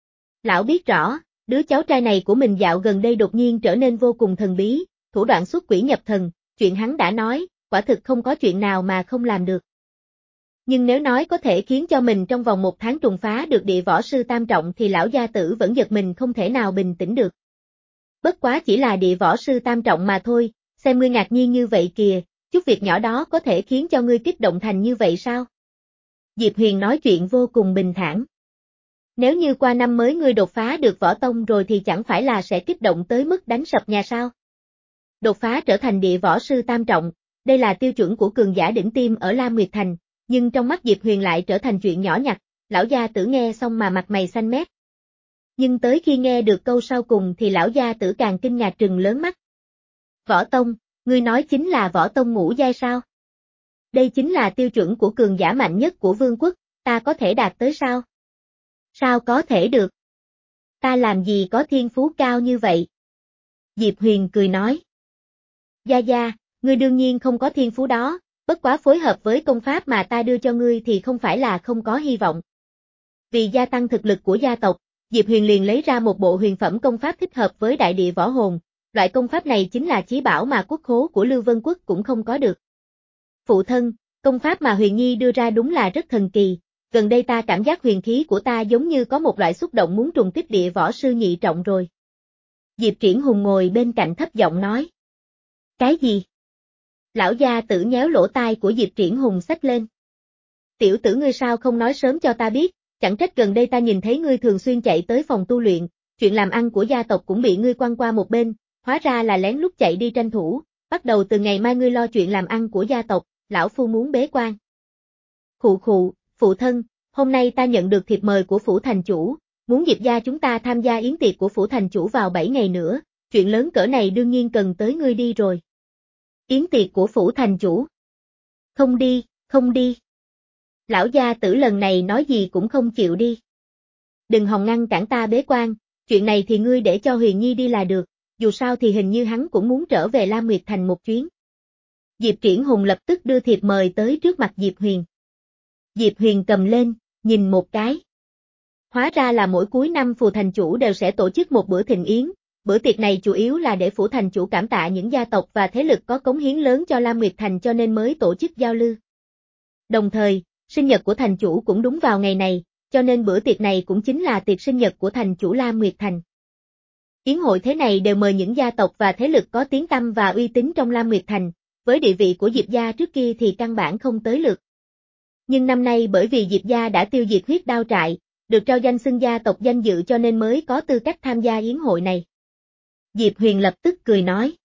Lão biết rõ, đứa cháu trai này của mình dạo gần đây đột nhiên trở nên vô cùng thần bí, thủ đoạn xuất quỷ nhập thần, chuyện hắn đã nói, quả thực không có chuyện nào mà không làm được. Nhưng nếu nói có thể khiến cho mình trong vòng một tháng trùng phá được địa võ sư tam trọng thì lão gia tử vẫn giật mình không thể nào bình tĩnh được. Bất quá chỉ là địa võ sư tam trọng mà thôi, xem ngươi ngạc nhiên như vậy kìa, chút việc nhỏ đó có thể khiến cho ngươi kích động thành như vậy sao? Diệp Huyền nói chuyện vô cùng bình thản. Nếu như qua năm mới ngươi đột phá được võ tông rồi thì chẳng phải là sẽ kích động tới mức đánh sập nhà sao? Đột phá trở thành địa võ sư tam trọng, đây là tiêu chuẩn của cường giả đỉnh tiêm ở Lam Nguyệt Thành, nhưng trong mắt Diệp Huyền lại trở thành chuyện nhỏ nhặt, lão gia tử nghe xong mà mặt mày xanh mét. Nhưng tới khi nghe được câu sau cùng thì lão gia tử càng kinh ngạc trừng lớn mắt. Võ tông, ngươi nói chính là võ tông ngũ giai sao? Đây chính là tiêu chuẩn của cường giả mạnh nhất của vương quốc, ta có thể đạt tới sao? Sao có thể được? Ta làm gì có thiên phú cao như vậy? Diệp Huyền cười nói. Gia Gia, ngươi đương nhiên không có thiên phú đó, bất quá phối hợp với công pháp mà ta đưa cho ngươi thì không phải là không có hy vọng. Vì gia tăng thực lực của gia tộc, Diệp Huyền liền lấy ra một bộ huyền phẩm công pháp thích hợp với đại địa võ hồn, loại công pháp này chính là chí bảo mà quốc khố của Lưu Vân Quốc cũng không có được. Phụ thân, công pháp mà Huyền Nhi đưa ra đúng là rất thần kỳ, gần đây ta cảm giác huyền khí của ta giống như có một loại xúc động muốn trùng kích địa võ sư nhị trọng rồi. Diệp Triển Hùng ngồi bên cạnh thấp giọng nói. Cái gì? Lão gia tử nhéo lỗ tai của Diệp Triển Hùng xách lên. Tiểu tử ngươi sao không nói sớm cho ta biết, chẳng trách gần đây ta nhìn thấy ngươi thường xuyên chạy tới phòng tu luyện, chuyện làm ăn của gia tộc cũng bị ngươi quăng qua một bên, hóa ra là lén lút chạy đi tranh thủ, bắt đầu từ ngày mai ngươi lo chuyện làm ăn của gia tộc, lão phu muốn bế quan. Khụ khụ, phụ thân, hôm nay ta nhận được thiệp mời của phủ thành chủ, muốn Diệp gia chúng ta tham gia yến tiệc của phủ thành chủ vào bảy ngày nữa, chuyện lớn cỡ này đương nhiên cần tới ngươi đi rồi. Yến tiệc của phủ thành chủ. Không đi, không đi. Lão gia tử lần này nói gì cũng không chịu đi. Đừng hòng ngăn cản ta bế quan, chuyện này thì ngươi để cho Huyền Nhi đi là được, dù sao thì hình như hắn cũng muốn trở về Lam Nguyệt Thành một chuyến. Diệp Triển Hùng lập tức đưa thiệp mời tới trước mặt Diệp Huyền. Diệp Huyền cầm lên, nhìn một cái. Hóa ra là mỗi cuối năm phủ thành chủ đều sẽ tổ chức một bữa thịnh yến, bữa tiệc này chủ yếu là để phủ thành chủ cảm tạ những gia tộc và thế lực có cống hiến lớn cho Lam Nguyệt Thành cho nên mới tổ chức giao lưu. Đồng thời, sinh nhật của thành chủ cũng đúng vào ngày này, cho nên bữa tiệc này cũng chính là tiệc sinh nhật của thành chủ Lam Nguyệt Thành. Yến hội thế này đều mời những gia tộc và thế lực có tiếng tăm và uy tín trong Lam Nguyệt Thành, với địa vị của Diệp gia trước kia thì căn bản không tới lượt. Nhưng năm nay bởi vì Diệp gia đã tiêu diệt huyết đao trại, được trao danh xưng gia tộc danh dự cho nên mới có tư cách tham gia yến hội này. Diệp Huyền lập tức cười nói.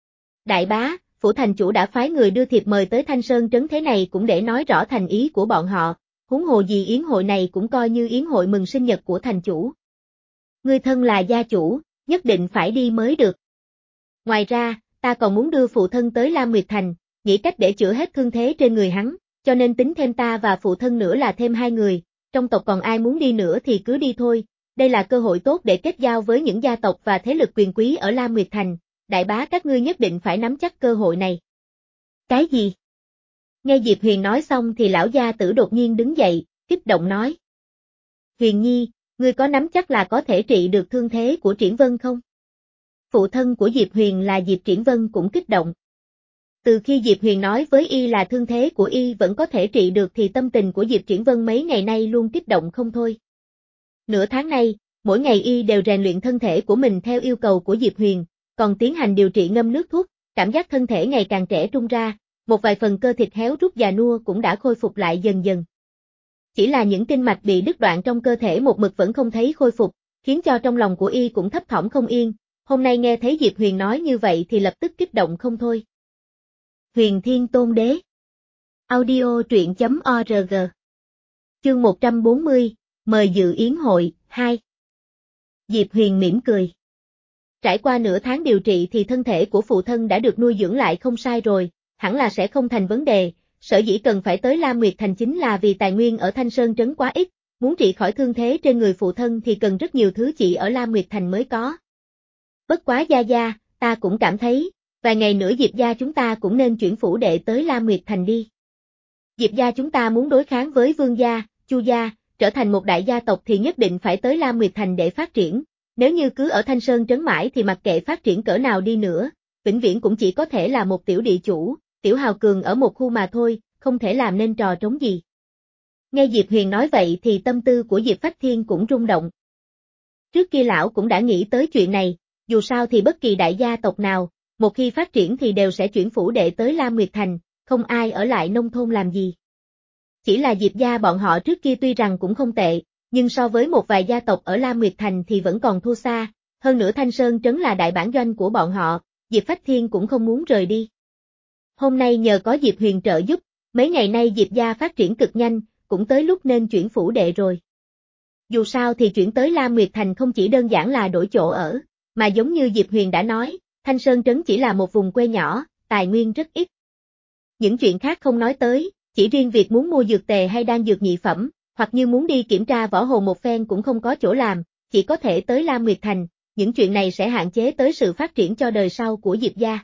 Đại bá, phủ thành chủ đã phái người đưa thiệp mời tới Thanh Sơn Trấn thế này cũng để nói rõ thành ý của bọn họ, huống hồ gì yến hội này cũng coi như yến hội mừng sinh nhật của thành chủ. Ngươi thân là gia chủ, nhất định phải đi mới được. Ngoài ra, ta còn muốn đưa phụ thân tới Lam Nguyệt Thành, nghĩ cách để chữa hết thương thế trên người hắn, cho nên tính thêm ta và phụ thân nữa là thêm hai người, trong tộc còn ai muốn đi nữa thì cứ đi thôi, đây là cơ hội tốt để kết giao với những gia tộc và thế lực quyền quý ở Lam Nguyệt Thành, đại bá các ngươi nhất định phải nắm chắc cơ hội này. Cái gì? Nghe Diệp Huyền nói xong thì lão gia tử đột nhiên đứng dậy, kích động nói. Huyền Nhi, ngươi có nắm chắc là có thể trị được thương thế của Triển Vân không? Phụ thân của Diệp Huyền là Diệp Triển Vân cũng kích động. Từ khi Diệp Huyền nói với y là thương thế của y vẫn có thể trị được thì tâm tình của Diệp Triển Vân mấy ngày nay luôn kích động không thôi. Nửa tháng nay, mỗi ngày y đều rèn luyện thân thể của mình theo yêu cầu của Diệp Huyền, còn tiến hành điều trị ngâm nước thuốc, cảm giác thân thể ngày càng trẻ trung ra, một vài phần cơ thịt héo rút già nua cũng đã khôi phục lại dần dần. Chỉ là những kinh mạch bị đứt đoạn trong cơ thể một mực vẫn không thấy khôi phục, khiến cho trong lòng của y cũng thấp thỏm không yên, hôm nay nghe thấy Diệp Huyền nói như vậy thì lập tức kích động không thôi. Huyền Thiên Tôn Đế Audio truyện chấm org Chương một trăm bốn mươi, mời dự yến hội, hai Diệp Huyền mỉm cười. Trải qua nửa tháng điều trị thì thân thể của phụ thân đã được nuôi dưỡng lại không sai rồi, hẳn là sẽ không thành vấn đề, sở dĩ cần phải tới Lam Nguyệt Thành chính là vì tài nguyên ở Thanh Sơn Trấn quá ít, muốn trị khỏi thương thế trên người phụ thân thì cần rất nhiều thứ chỉ ở Lam Nguyệt Thành mới có. Bất quá gia gia, ta cũng cảm thấy, vài ngày nữa Diệp gia chúng ta cũng nên chuyển phủ đệ tới Lam Nguyệt Thành đi. Diệp gia chúng ta muốn đối kháng với Vương gia, Chu gia, trở thành một đại gia tộc thì nhất định phải tới Lam Nguyệt Thành để phát triển, nếu như cứ ở Thanh Sơn Trấn mãi thì mặc kệ phát triển cỡ nào đi nữa, vĩnh viễn cũng chỉ có thể là một tiểu địa chủ, tiểu hào cường ở một khu mà thôi, không thể làm nên trò trống gì. Nghe Diệp Huyền nói vậy thì tâm tư của Diệp Phách Thiên cũng rung động. Trước kia lão cũng đã nghĩ tới chuyện này, dù sao thì bất kỳ đại gia tộc nào, một khi phát triển thì đều sẽ chuyển phủ đệ tới Lam Nguyệt Thành, không ai ở lại nông thôn làm gì. Chỉ là Diệp gia bọn họ trước kia tuy rằng cũng không tệ, nhưng so với một vài gia tộc ở Lam Nguyệt Thành thì vẫn còn thua xa, hơn nữa Thanh Sơn Trấn là đại bản doanh của bọn họ, Diệp Phách Thiên cũng không muốn rời đi. Hôm nay nhờ có Diệp Huyền trợ giúp, mấy ngày nay Diệp gia phát triển cực nhanh, cũng tới lúc nên chuyển phủ đệ rồi. Dù sao thì chuyển tới Lam Nguyệt Thành không chỉ đơn giản là đổi chỗ ở, mà giống như Diệp Huyền đã nói, Thanh Sơn Trấn chỉ là một vùng quê nhỏ, tài nguyên rất ít. Những chuyện khác không nói tới, chỉ riêng việc muốn mua dược tề hay đan dược nhị phẩm, hoặc như muốn đi kiểm tra võ hồ một phen cũng không có chỗ làm, chỉ có thể tới Lam Nguyệt Thành, những chuyện này sẽ hạn chế tới sự phát triển cho đời sau của Diệp gia.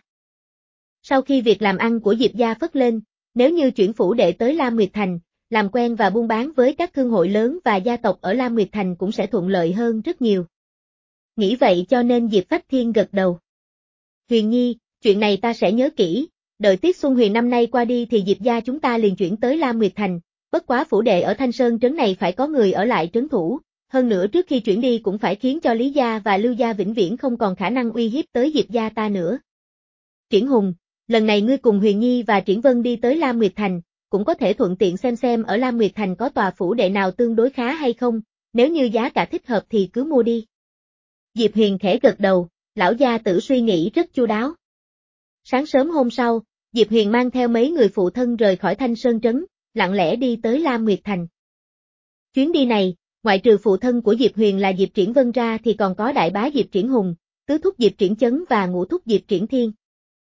Sau khi việc làm ăn của Diệp gia phất lên, nếu như chuyển phủ đệ tới Lam Nguyệt Thành, làm quen và buôn bán với các thương hội lớn và gia tộc ở Lam Nguyệt Thành cũng sẽ thuận lợi hơn rất nhiều. Nghĩ vậy cho nên Diệp Phách Thiên gật đầu. Huyền Nhi, chuyện này ta sẽ nhớ kỹ, đợi tiết Xuân Huyền năm nay qua đi thì Diệp gia chúng ta liền chuyển tới Lam Nguyệt Thành, bất quá phủ đệ ở Thanh Sơn Trấn này phải có người ở lại trấn thủ, hơn nữa trước khi chuyển đi cũng phải khiến cho Lý gia và Lưu gia vĩnh viễn không còn khả năng uy hiếp tới Diệp gia ta nữa. Triển Hùng, lần này ngươi cùng Huyền Nhi và Triển Vân đi tới Lam Nguyệt Thành, cũng có thể thuận tiện xem xem ở Lam Nguyệt Thành có tòa phủ đệ nào tương đối khá hay không, nếu như giá cả thích hợp thì cứ mua đi. Diệp Huyền khẽ gật đầu, lão gia tử suy nghĩ rất chu đáo. Sáng sớm hôm sau, Diệp Huyền mang theo mấy người phụ thân rời khỏi Thanh Sơn Trấn, lặng lẽ đi tới Lam Nguyệt Thành. Chuyến đi này, ngoại trừ phụ thân của Diệp Huyền là Diệp Triển Vân ra thì còn có đại bá Diệp Triển Hùng, tứ thúc Diệp Triển Chấn và ngũ thúc Diệp Triển Thiên.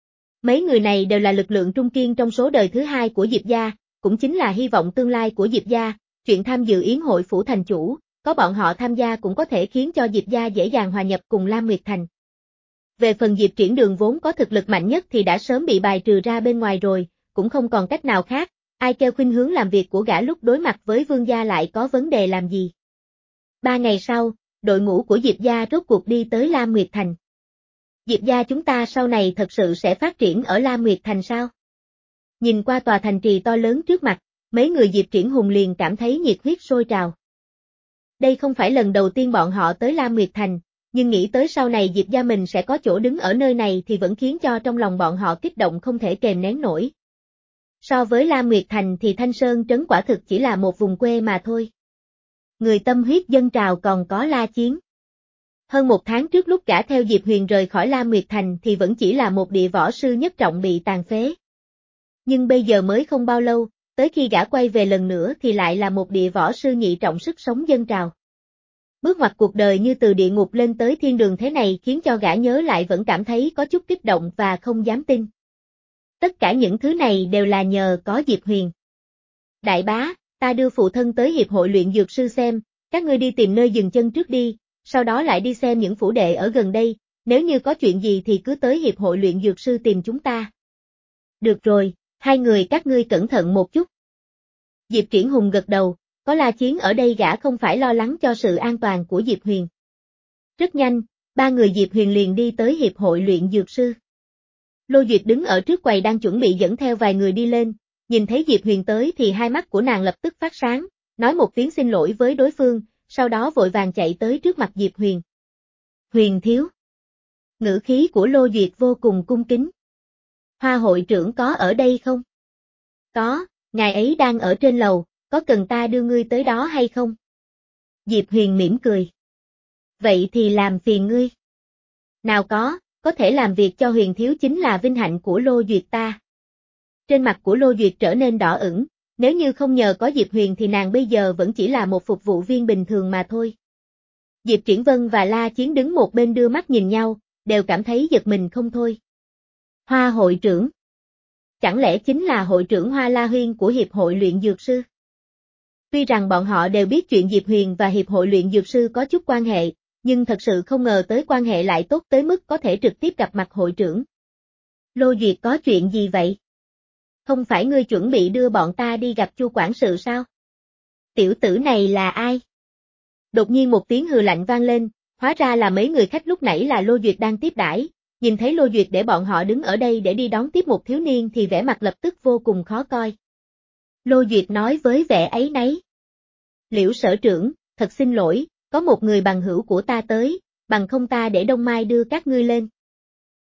Mấy người này đều là lực lượng trung kiên trong số đời thứ hai của Diệp gia, cũng chính là hy vọng tương lai của Diệp gia, chuyện tham dự yến hội phủ thành chủ, có bọn họ tham gia cũng có thể khiến cho Diệp gia dễ dàng hòa nhập cùng Lam Nguyệt Thành. Về phần Diệp Triển Đường vốn có thực lực mạnh nhất thì đã sớm bị bài trừ ra bên ngoài rồi, cũng không còn cách nào khác, ai kêu khuynh hướng làm việc của gã lúc đối mặt với Vương gia lại có vấn đề làm gì. Ba ngày sau, đội ngũ của Diệp gia rốt cuộc đi tới Lam Nguyệt Thành. Diệp gia chúng ta sau này thật sự sẽ phát triển ở Lam Nguyệt Thành sao? Nhìn qua tòa thành trì to lớn trước mặt, mấy người Diệp Triển Hùng liền cảm thấy nhiệt huyết sôi trào. Đây không phải lần đầu tiên bọn họ tới Lam Nguyệt Thành, nhưng nghĩ tới sau này Diệp gia mình sẽ có chỗ đứng ở nơi này thì vẫn khiến cho trong lòng bọn họ kích động không thể kềm nén nổi. So với Lam Nguyệt Thành thì Thanh Sơn Trấn quả thực chỉ là một vùng quê mà thôi. Người tâm huyết dâng trào còn có La Chiến. Hơn một tháng trước lúc cả theo Diệp Huyền rời khỏi Lam Nguyệt Thành thì vẫn chỉ là một địa võ sư nhất trọng bị tàn phế. Nhưng bây giờ mới không bao lâu, tới khi gã quay về lần nữa thì lại là một địa võ sư nhị trọng sức sống dâng trào. Bước ngoặt cuộc đời như từ địa ngục lên tới thiên đường thế này khiến cho gã nhớ lại vẫn cảm thấy có chút kích động và không dám tin. Tất cả những thứ này đều là nhờ có Diệp Huyền. Đại bá, ta đưa phụ thân tới hiệp hội luyện dược sư xem, các ngươi đi tìm nơi dừng chân trước đi, sau đó lại đi xem những phủ đệ ở gần đây, nếu như có chuyện gì thì cứ tới hiệp hội luyện dược sư tìm chúng ta. Được rồi, hai người các ngươi cẩn thận một chút. Diệp Triển Hùng gật đầu, có La Chiến ở đây gã không phải lo lắng cho sự an toàn của Diệp Huyền. Rất nhanh, ba người Diệp Huyền liền đi tới hiệp hội luyện dược sư. Lô Duyệt đứng ở trước quầy đang chuẩn bị dẫn theo vài người đi lên, nhìn thấy Diệp Huyền tới thì hai mắt của nàng lập tức phát sáng, nói một tiếng xin lỗi với đối phương, sau đó vội vàng chạy tới trước mặt Diệp Huyền. Huyền thiếu. Ngữ khí của Lô Duyệt vô cùng cung kính. Hoa hội trưởng có ở đây không? Có, ngài ấy đang ở trên lầu, có cần ta đưa ngươi tới đó hay không? Diệp Huyền mỉm cười. Vậy thì làm phiền ngươi. Nào có, có thể làm việc cho Huyền thiếu chính là vinh hạnh của Lô Duyệt ta. Trên mặt của Lô Duyệt trở nên đỏ ửng, nếu như không nhờ có Diệp Huyền thì nàng bây giờ vẫn chỉ là một phục vụ viên bình thường mà thôi. Diệp Triển Vân và La Chiến đứng một bên đưa mắt nhìn nhau, đều cảm thấy giật mình không thôi. Hoa hội trưởng. Chẳng lẽ chính là hội trưởng Hoa La Huyên của Hiệp hội luyện dược sư? Tuy rằng bọn họ đều biết chuyện Diệp Huyền và Hiệp hội luyện dược sư có chút quan hệ, nhưng thật sự không ngờ tới quan hệ lại tốt tới mức có thể trực tiếp gặp mặt hội trưởng. Lô Duyệt có chuyện gì vậy? Không phải ngươi chuẩn bị đưa bọn ta đi gặp Chu quản sự sao? Tiểu tử này là ai? Đột nhiên một tiếng hừ lạnh vang lên, hóa ra là mấy người khách lúc nãy là Lô Duyệt đang tiếp đãi. Nhìn thấy Lô Duyệt để bọn họ đứng ở đây để đi đón tiếp một thiếu niên thì vẻ mặt lập tức vô cùng khó coi. Lô Duyệt nói với vẻ áy náy. Liễu sở trưởng, thật xin lỗi, có một người bằng hữu của ta tới, bằng không ta để Đông Mai đưa các ngươi lên.